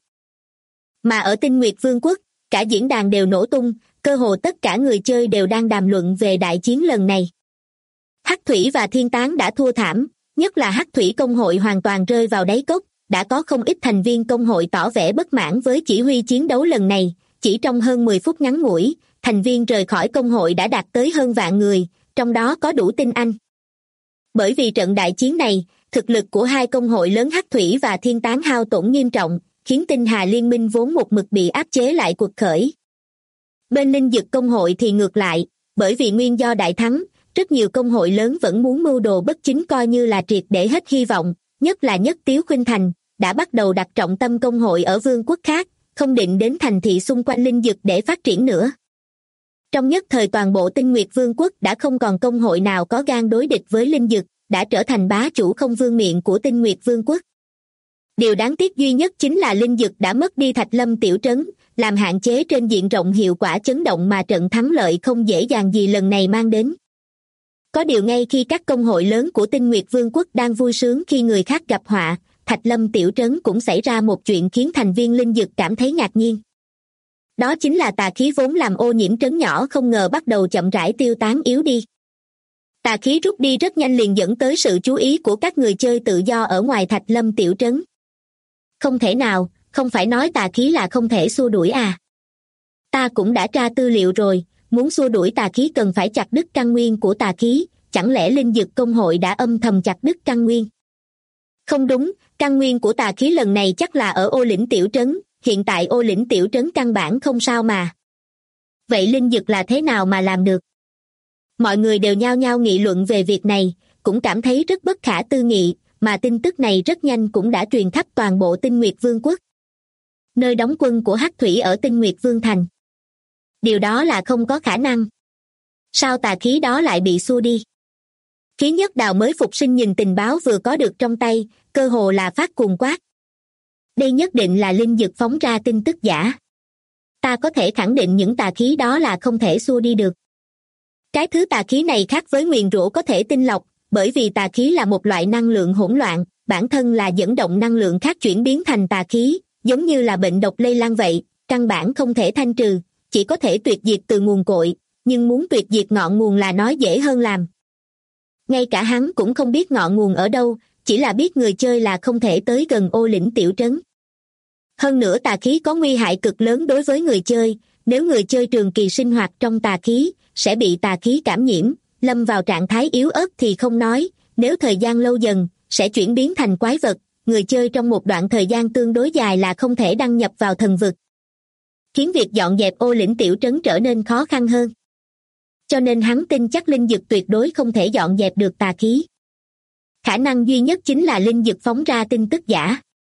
Mà ở Tinh Nguyệt Vương quốc, cả diễn đàn đều nổ tung, cơ hồ tất cả người chơi đều đang đàm luận về đại chiến lần này. Hắc thủy và Thiên Tán đã thua thảm, nhất là Hắc thủy công hội hoàn toàn rơi vào đáy cốc, đã có không ít thành viên công hội tỏ vẻ bất mãn với chỉ huy chiến đấu lần này. Chỉ trong hơn 10 phút ngắn ngủi, thành viên rời khỏi công hội đã đạt tới hơn vạn người, trong đó có đủ tinh anh. Bởi vì trận đại chiến này, thực lực của hai công hội lớn Hắc Thủy và Thiên Tán hao tổn nghiêm trọng, khiến Tinh Hà Liên minh vốn một mực bị áp chế lại quật khởi. Bên Linh Dực công hội thì ngược lại, bởi vì nguyên do đại thắng, rất nhiều công hội lớn vẫn muốn mưu đồ bất chính coi như là triệt để hết hy vọng, nhất là Nhất Tiếu Khuynh Thành, đã bắt đầu đặt trọng tâm công hội ở vương quốc khác, không định đến thành thị xung quanh Linh Dực để phát triển nữa. Trong nhất thời toàn bộ Tinh Nguyệt Vương quốc đã không còn công hội nào có gan đối địch với Linh Dực, đã trở thành bá chủ không vương miện của Tinh Nguyệt Vương quốc. Điều đáng tiếc duy nhất chính là Linh Dực đã mất đi Thạch Lâm tiểu trấn, làm hạn chế trên diện rộng hiệu quả chấn động mà trận thắng lợi không dễ dàng gì lần này mang đến. Có điều ngay khi các công hội lớn của Tinh Nguyệt Vương quốc đang vui sướng khi người khác gặp họa, Thạch Lâm tiểu trấn cũng xảy ra một chuyện khiến thành viên Linh Dực cảm thấy ngạc nhiên. Đó chính là tà khí vốn làm ô nhiễm trấn nhỏ không ngờ bắt đầu chậm rãi tiêu tán yếu đi. Tà khí rút đi rất nhanh liền dẫn tới sự chú ý của các người chơi tự do ở ngoài Thạch Lâm tiểu trấn. Không thể nào, không phải nói tà khí là không thể xua đuổi à? Ta cũng đã tra tư liệu rồi, muốn xua đuổi tà khí cần phải chặt đứt căn nguyên của tà khí, chẳng lẽ Linh Dực công hội đã âm thầm chặt đứt căn nguyên? Không đúng, căn nguyên của tà khí lần này chắc là ở ô lĩnh tiểu trấn, hiện tại ô lĩnh tiểu trấn căn bản không sao mà. Vậy Linh Dực là thế nào mà làm được? Mọi người đều nhao nhao nghị luận về việc này, cũng cảm thấy rất bất khả tư nghị, mà tin tức này rất nhanh cũng đã truyền khắp toàn bộ Tinh Nguyệt Vương quốc. Nơi đóng quân của Hắc Thủy ở Tinh Nguyệt Vương thành. Điều đó là không có khả năng. Sao tà khí đó lại bị xua đi? Khí Nhất Đào mới phục sinh nhìn tình báo vừa có được trong tay, cơ hồ là phát cuồng quát. Đây nhất định là Linh Dực phóng ra tin tức giả. Ta có thể khẳng định những tà khí đó là không thể xua đi được. Cái thứ tà khí này khác với nguyền rủa có thể tinh lọc, bởi vì tà khí là một loại năng lượng hỗn loạn, bản thân là dẫn động năng lượng khác chuyển biến thành tà khí, giống như là bệnh độc lây lan vậy, căn bản không thể thanh trừ, chỉ có thể tuyệt diệt từ nguồn cội, nhưng muốn tuyệt diệt ngọn nguồn là nói dễ hơn làm. Ngay cả hắn cũng không biết ngọn nguồn ở đâu, chỉ là biết người chơi là không thể tới gần ô lĩnh tiểu trấn. Hơn nữa tà khí có nguy hại cực lớn đối với người chơi, nếu người chơi trường kỳ sinh hoạt trong tà khí, sẽ bị tà khí cảm nhiễm, lâm vào trạng thái yếu ớt thì không nói, nếu thời gian lâu dần, sẽ chuyển biến thành quái vật, người chơi trong một đoạn thời gian tương đối dài là không thể đăng nhập vào thần vực. Khiến việc dọn dẹp ô lĩnh tiểu trấn trở nên khó khăn hơn. Cho nên hắn tin chắc Linh Dực tuyệt đối không thể dọn dẹp được tà khí. Khả năng duy nhất chính là Linh Dực phóng ra tin tức giả.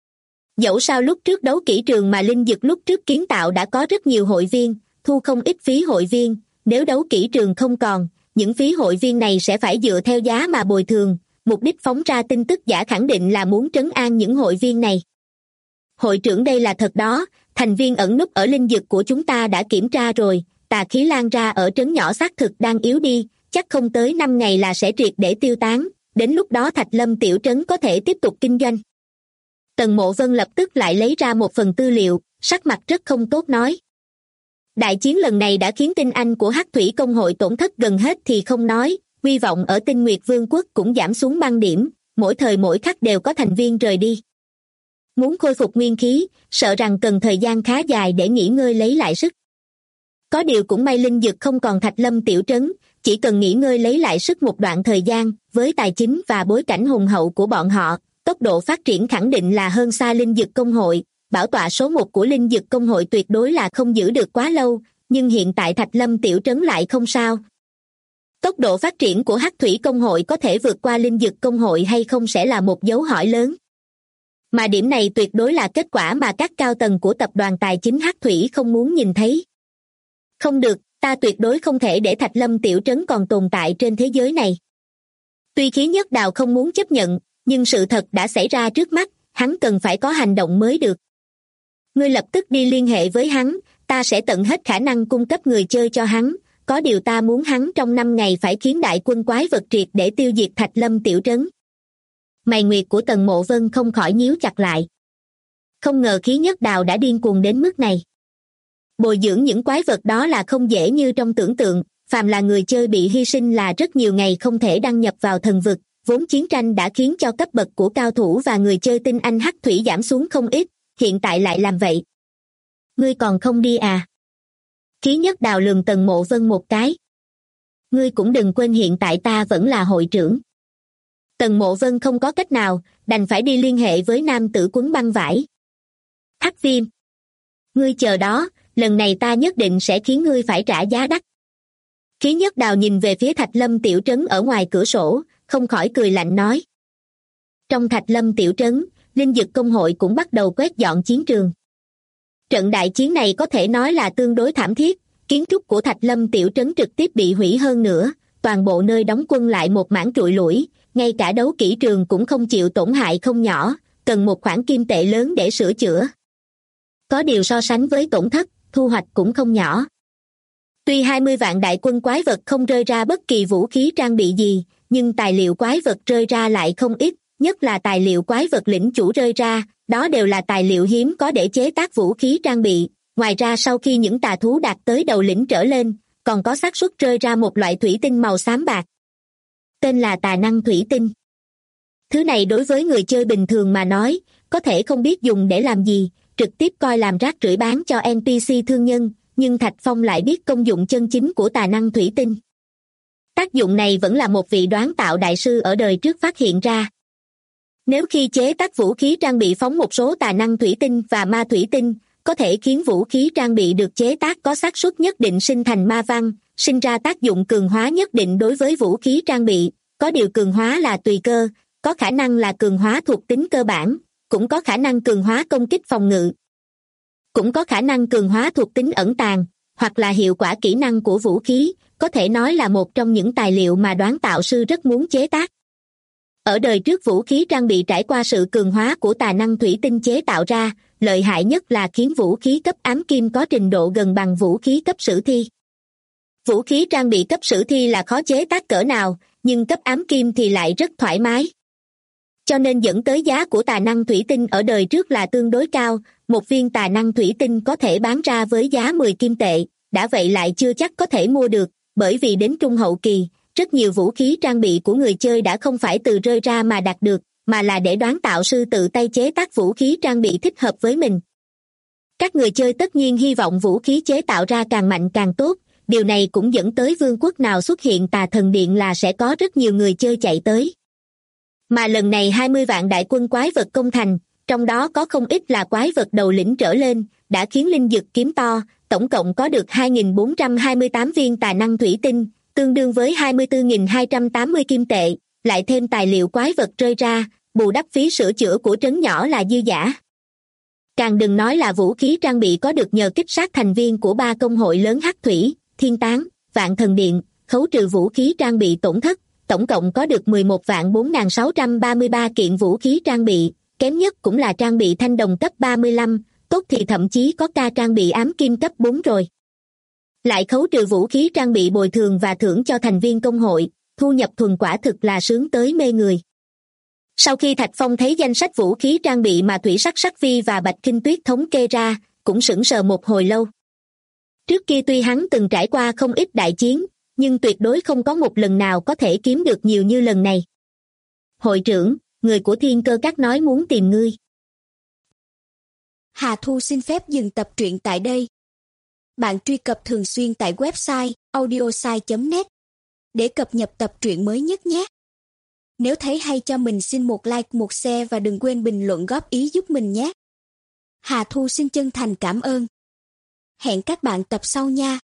Dẫu sao lúc trước đấu kỹ trường mà Linh Dực lúc trước kiến tạo đã có rất nhiều hội viên, thu không ít phí hội viên, nếu đấu kỹ trường không còn, những phí hội viên này sẽ phải dựa theo giá mà bồi thường, mục đích phóng ra tin tức giả khẳng định là muốn trấn an những hội viên này. Hội trưởng đây là thật đó, thành viên ẩn núp ở Linh Dực của chúng ta đã kiểm tra rồi, tà khí lan ra ở trấn nhỏ xác thực đang yếu đi, chắc không tới 5 ngày là sẽ triệt để tiêu tán, đến lúc đó Thạch Lâm tiểu trấn có thể tiếp tục kinh doanh. Tần Mộ Vân lập tức lại lấy ra một phần tư liệu, sắc mặt rất không tốt nói. Đại chiến lần này đã khiến tinh anh của Hắc Thủy công hội tổn thất gần hết thì không nói, uy vọng ở Tinh Nguyệt Vương quốc cũng giảm xuống băng điểm, mỗi thời mỗi khắc đều có thành viên rời đi. Muốn khôi phục nguyên khí, sợ rằng cần thời gian khá dài để nghỉ ngơi lấy lại sức. Có điều cũng may Linh Dực không còn Thạch Lâm tiểu trấn, chỉ cần nghỉ ngơi lấy lại sức một đoạn thời gian, với tài chính và bối cảnh hùng hậu của bọn họ, tốc độ phát triển khẳng định là hơn xa Linh Dực công hội. Bảo tọa số 1 của Linh Dực công hội tuyệt đối là không giữ được quá lâu, nhưng hiện tại Thạch Lâm tiểu trấn lại không sao. Tốc độ phát triển của Hắc Thủy công hội có thể vượt qua Linh Dực công hội hay không sẽ là một dấu hỏi lớn. Mà điểm này tuyệt đối là kết quả mà các cao tầng của tập đoàn tài chính Hắc Thủy không muốn nhìn thấy. Không được, ta tuyệt đối không thể để Thạch Lâm tiểu trấn còn tồn tại trên thế giới này. Tuy Khí Nhất Đào không muốn chấp nhận, nhưng sự thật đã xảy ra trước mắt, hắn cần phải có hành động mới được. Ngươi lập tức đi liên hệ với hắn, ta sẽ tận hết khả năng cung cấp người chơi cho hắn, có điều ta muốn hắn trong 5 ngày phải khiến đại quân quái vật triệt để tiêu diệt Thạch Lâm tiểu trấn. Mày nguyệt của Tần Mộ Vân không khỏi nhíu chặt lại. Không ngờ Khí Nhất Đào đã điên cuồng đến mức này. Bồi dưỡng những quái vật đó là không dễ như trong tưởng tượng, phàm là người chơi bị hy sinh là rất nhiều ngày không thể đăng nhập vào thần vực, vốn chiến tranh đã khiến cho cấp bậc của cao thủ và người chơi tinh anh hắc thủy giảm xuống không ít, hiện tại lại làm vậy. Ngươi còn không đi à? Ký Nhất Đào lườm Tần Mộ Vân một cái. Ngươi cũng đừng quên hiện tại ta vẫn là hội trưởng. Tần Mộ Vân không có cách nào, đành phải đi liên hệ với nam tử quấn băng vải. Hắc Viêm. Ngươi chờ đó, lần này ta nhất định sẽ khiến ngươi phải trả giá đắt. Ký Nhất Đào nhìn về phía Thạch Lâm tiểu trấn ở ngoài cửa sổ, không khỏi cười lạnh nói. Trong Thạch Lâm tiểu trấn, Linh Dực công hội cũng bắt đầu quét dọn chiến trường. Trận đại chiến này có thể nói là tương đối thảm thiết, kiến trúc của Thạch Lâm tiểu trấn trực tiếp bị hủy hơn nữa, toàn bộ nơi đóng quân lại một mảng trụi lủi, ngay cả đấu kỹ trường cũng không chịu tổn hại không nhỏ, cần một khoản kim tệ lớn để sửa chữa. Có điều so sánh với tổn thất, thu hoạch cũng không nhỏ. Tuy 20 vạn đại quân quái vật không rơi ra bất kỳ vũ khí trang bị gì, nhưng tài liệu quái vật rơi ra lại không ít, nhất là tài liệu quái vật lĩnh chủ rơi ra, đó đều là tài liệu hiếm có để chế tác vũ khí trang bị. Ngoài ra sau khi những tà thú đạt tới đầu lĩnh trở lên, còn có xác suất rơi ra một loại thủy tinh màu xám bạc. Tên là tà năng thủy tinh. Thứ này đối với người chơi bình thường mà nói, có thể không biết dùng để làm gì, trực tiếp coi làm rác rưởi bán cho NPC thương nhân, nhưng Thạch Phong lại biết công dụng chân chính của tà năng thủy tinh. Tác dụng này vẫn là một vị đoán tạo đại sư ở đời trước phát hiện ra. Nếu khi chế tác vũ khí trang bị phóng một số tà năng thủy tinh và ma thủy tinh, có thể khiến vũ khí trang bị được chế tác có xác suất nhất định sinh thành ma văn, sinh ra tác dụng cường hóa nhất định đối với vũ khí trang bị, có điều cường hóa là tùy cơ, có khả năng là cường hóa thuộc tính cơ bản, cũng có khả năng cường hóa công kích phòng ngự, cũng có khả năng cường hóa thuộc tính ẩn tàng, hoặc là hiệu quả kỹ năng của vũ khí, có thể nói là một trong những tài liệu mà đoán tạo sư rất muốn chế tác. Ở đời trước vũ khí trang bị trải qua sự cường hóa của tà năng thủy tinh chế tạo ra, lợi hại nhất là khiến vũ khí cấp ám kim có trình độ gần bằng vũ khí cấp sử thi. Vũ khí trang bị cấp sử thi là khó chế tác cỡ nào, nhưng cấp ám kim thì lại rất thoải mái. Cho nên dẫn tới giá của tà năng thủy tinh ở đời trước là tương đối cao, một viên tà năng thủy tinh có thể bán ra với giá 10 kim tệ, đã vậy lại chưa chắc có thể mua được, bởi vì đến trung hậu kỳ, rất nhiều vũ khí trang bị của người chơi đã không phải từ rơi ra mà đạt được, mà là để đoán tạo sư tự tay chế tác vũ khí trang bị thích hợp với mình. Các người chơi tất nhiên hy vọng vũ khí chế tạo ra càng mạnh càng tốt, điều này cũng dẫn tới vương quốc nào xuất hiện tà thần điện là sẽ có rất nhiều người chơi chạy tới. Mà lần này 20 vạn đại quân quái vật công thành, trong đó có không ít là quái vật đầu lĩnh trở lên, đã khiến Linh Dực kiếm to, tổng cộng có được 2.428 viên tà năng thủy tinh, tương đương với 24.280 kim tệ, lại thêm tài liệu quái vật rơi ra, bù đắp phí sửa chữa của trấn nhỏ là dư dả. Càng đừng nói là vũ khí trang bị có được nhờ kích sát thành viên của 3 công hội lớn Hắc Thủy, Thiên Tán, Vạn Thần Điện, khấu trừ vũ khí trang bị tổn thất, tổng cộng có được 11.4.633 kiện vũ khí trang bị, kém nhất cũng là trang bị thanh đồng cấp 35, tốt thì thậm chí có ca trang bị ám kim cấp 4 rồi. Lại khấu trừ vũ khí trang bị bồi thường và thưởng cho thành viên công hội, thu nhập thuần quả thực là sướng tới mê người. Sau khi Thạch Phong thấy danh sách vũ khí trang bị mà Thủy Sắc Sắc Vi và Bạch Kinh Tuyết thống kê ra, cũng sững sờ một hồi lâu. Trước kia tuy hắn từng trải qua không ít đại chiến, nhưng tuyệt đối không có một lần nào có thể kiếm được nhiều như lần này. Hội trưởng, người của Thiên Cơ Các nói muốn tìm ngươi. Hà Thu xin phép dừng tập truyện tại đây. Bạn truy cập thường xuyên tại website audiosai.net để cập nhật tập truyện mới nhất nhé. Nếu thấy hay cho mình xin một like, một share và đừng quên bình luận góp ý giúp mình nhé. Hà Thu xin chân thành cảm ơn. Hẹn các bạn tập sau nha.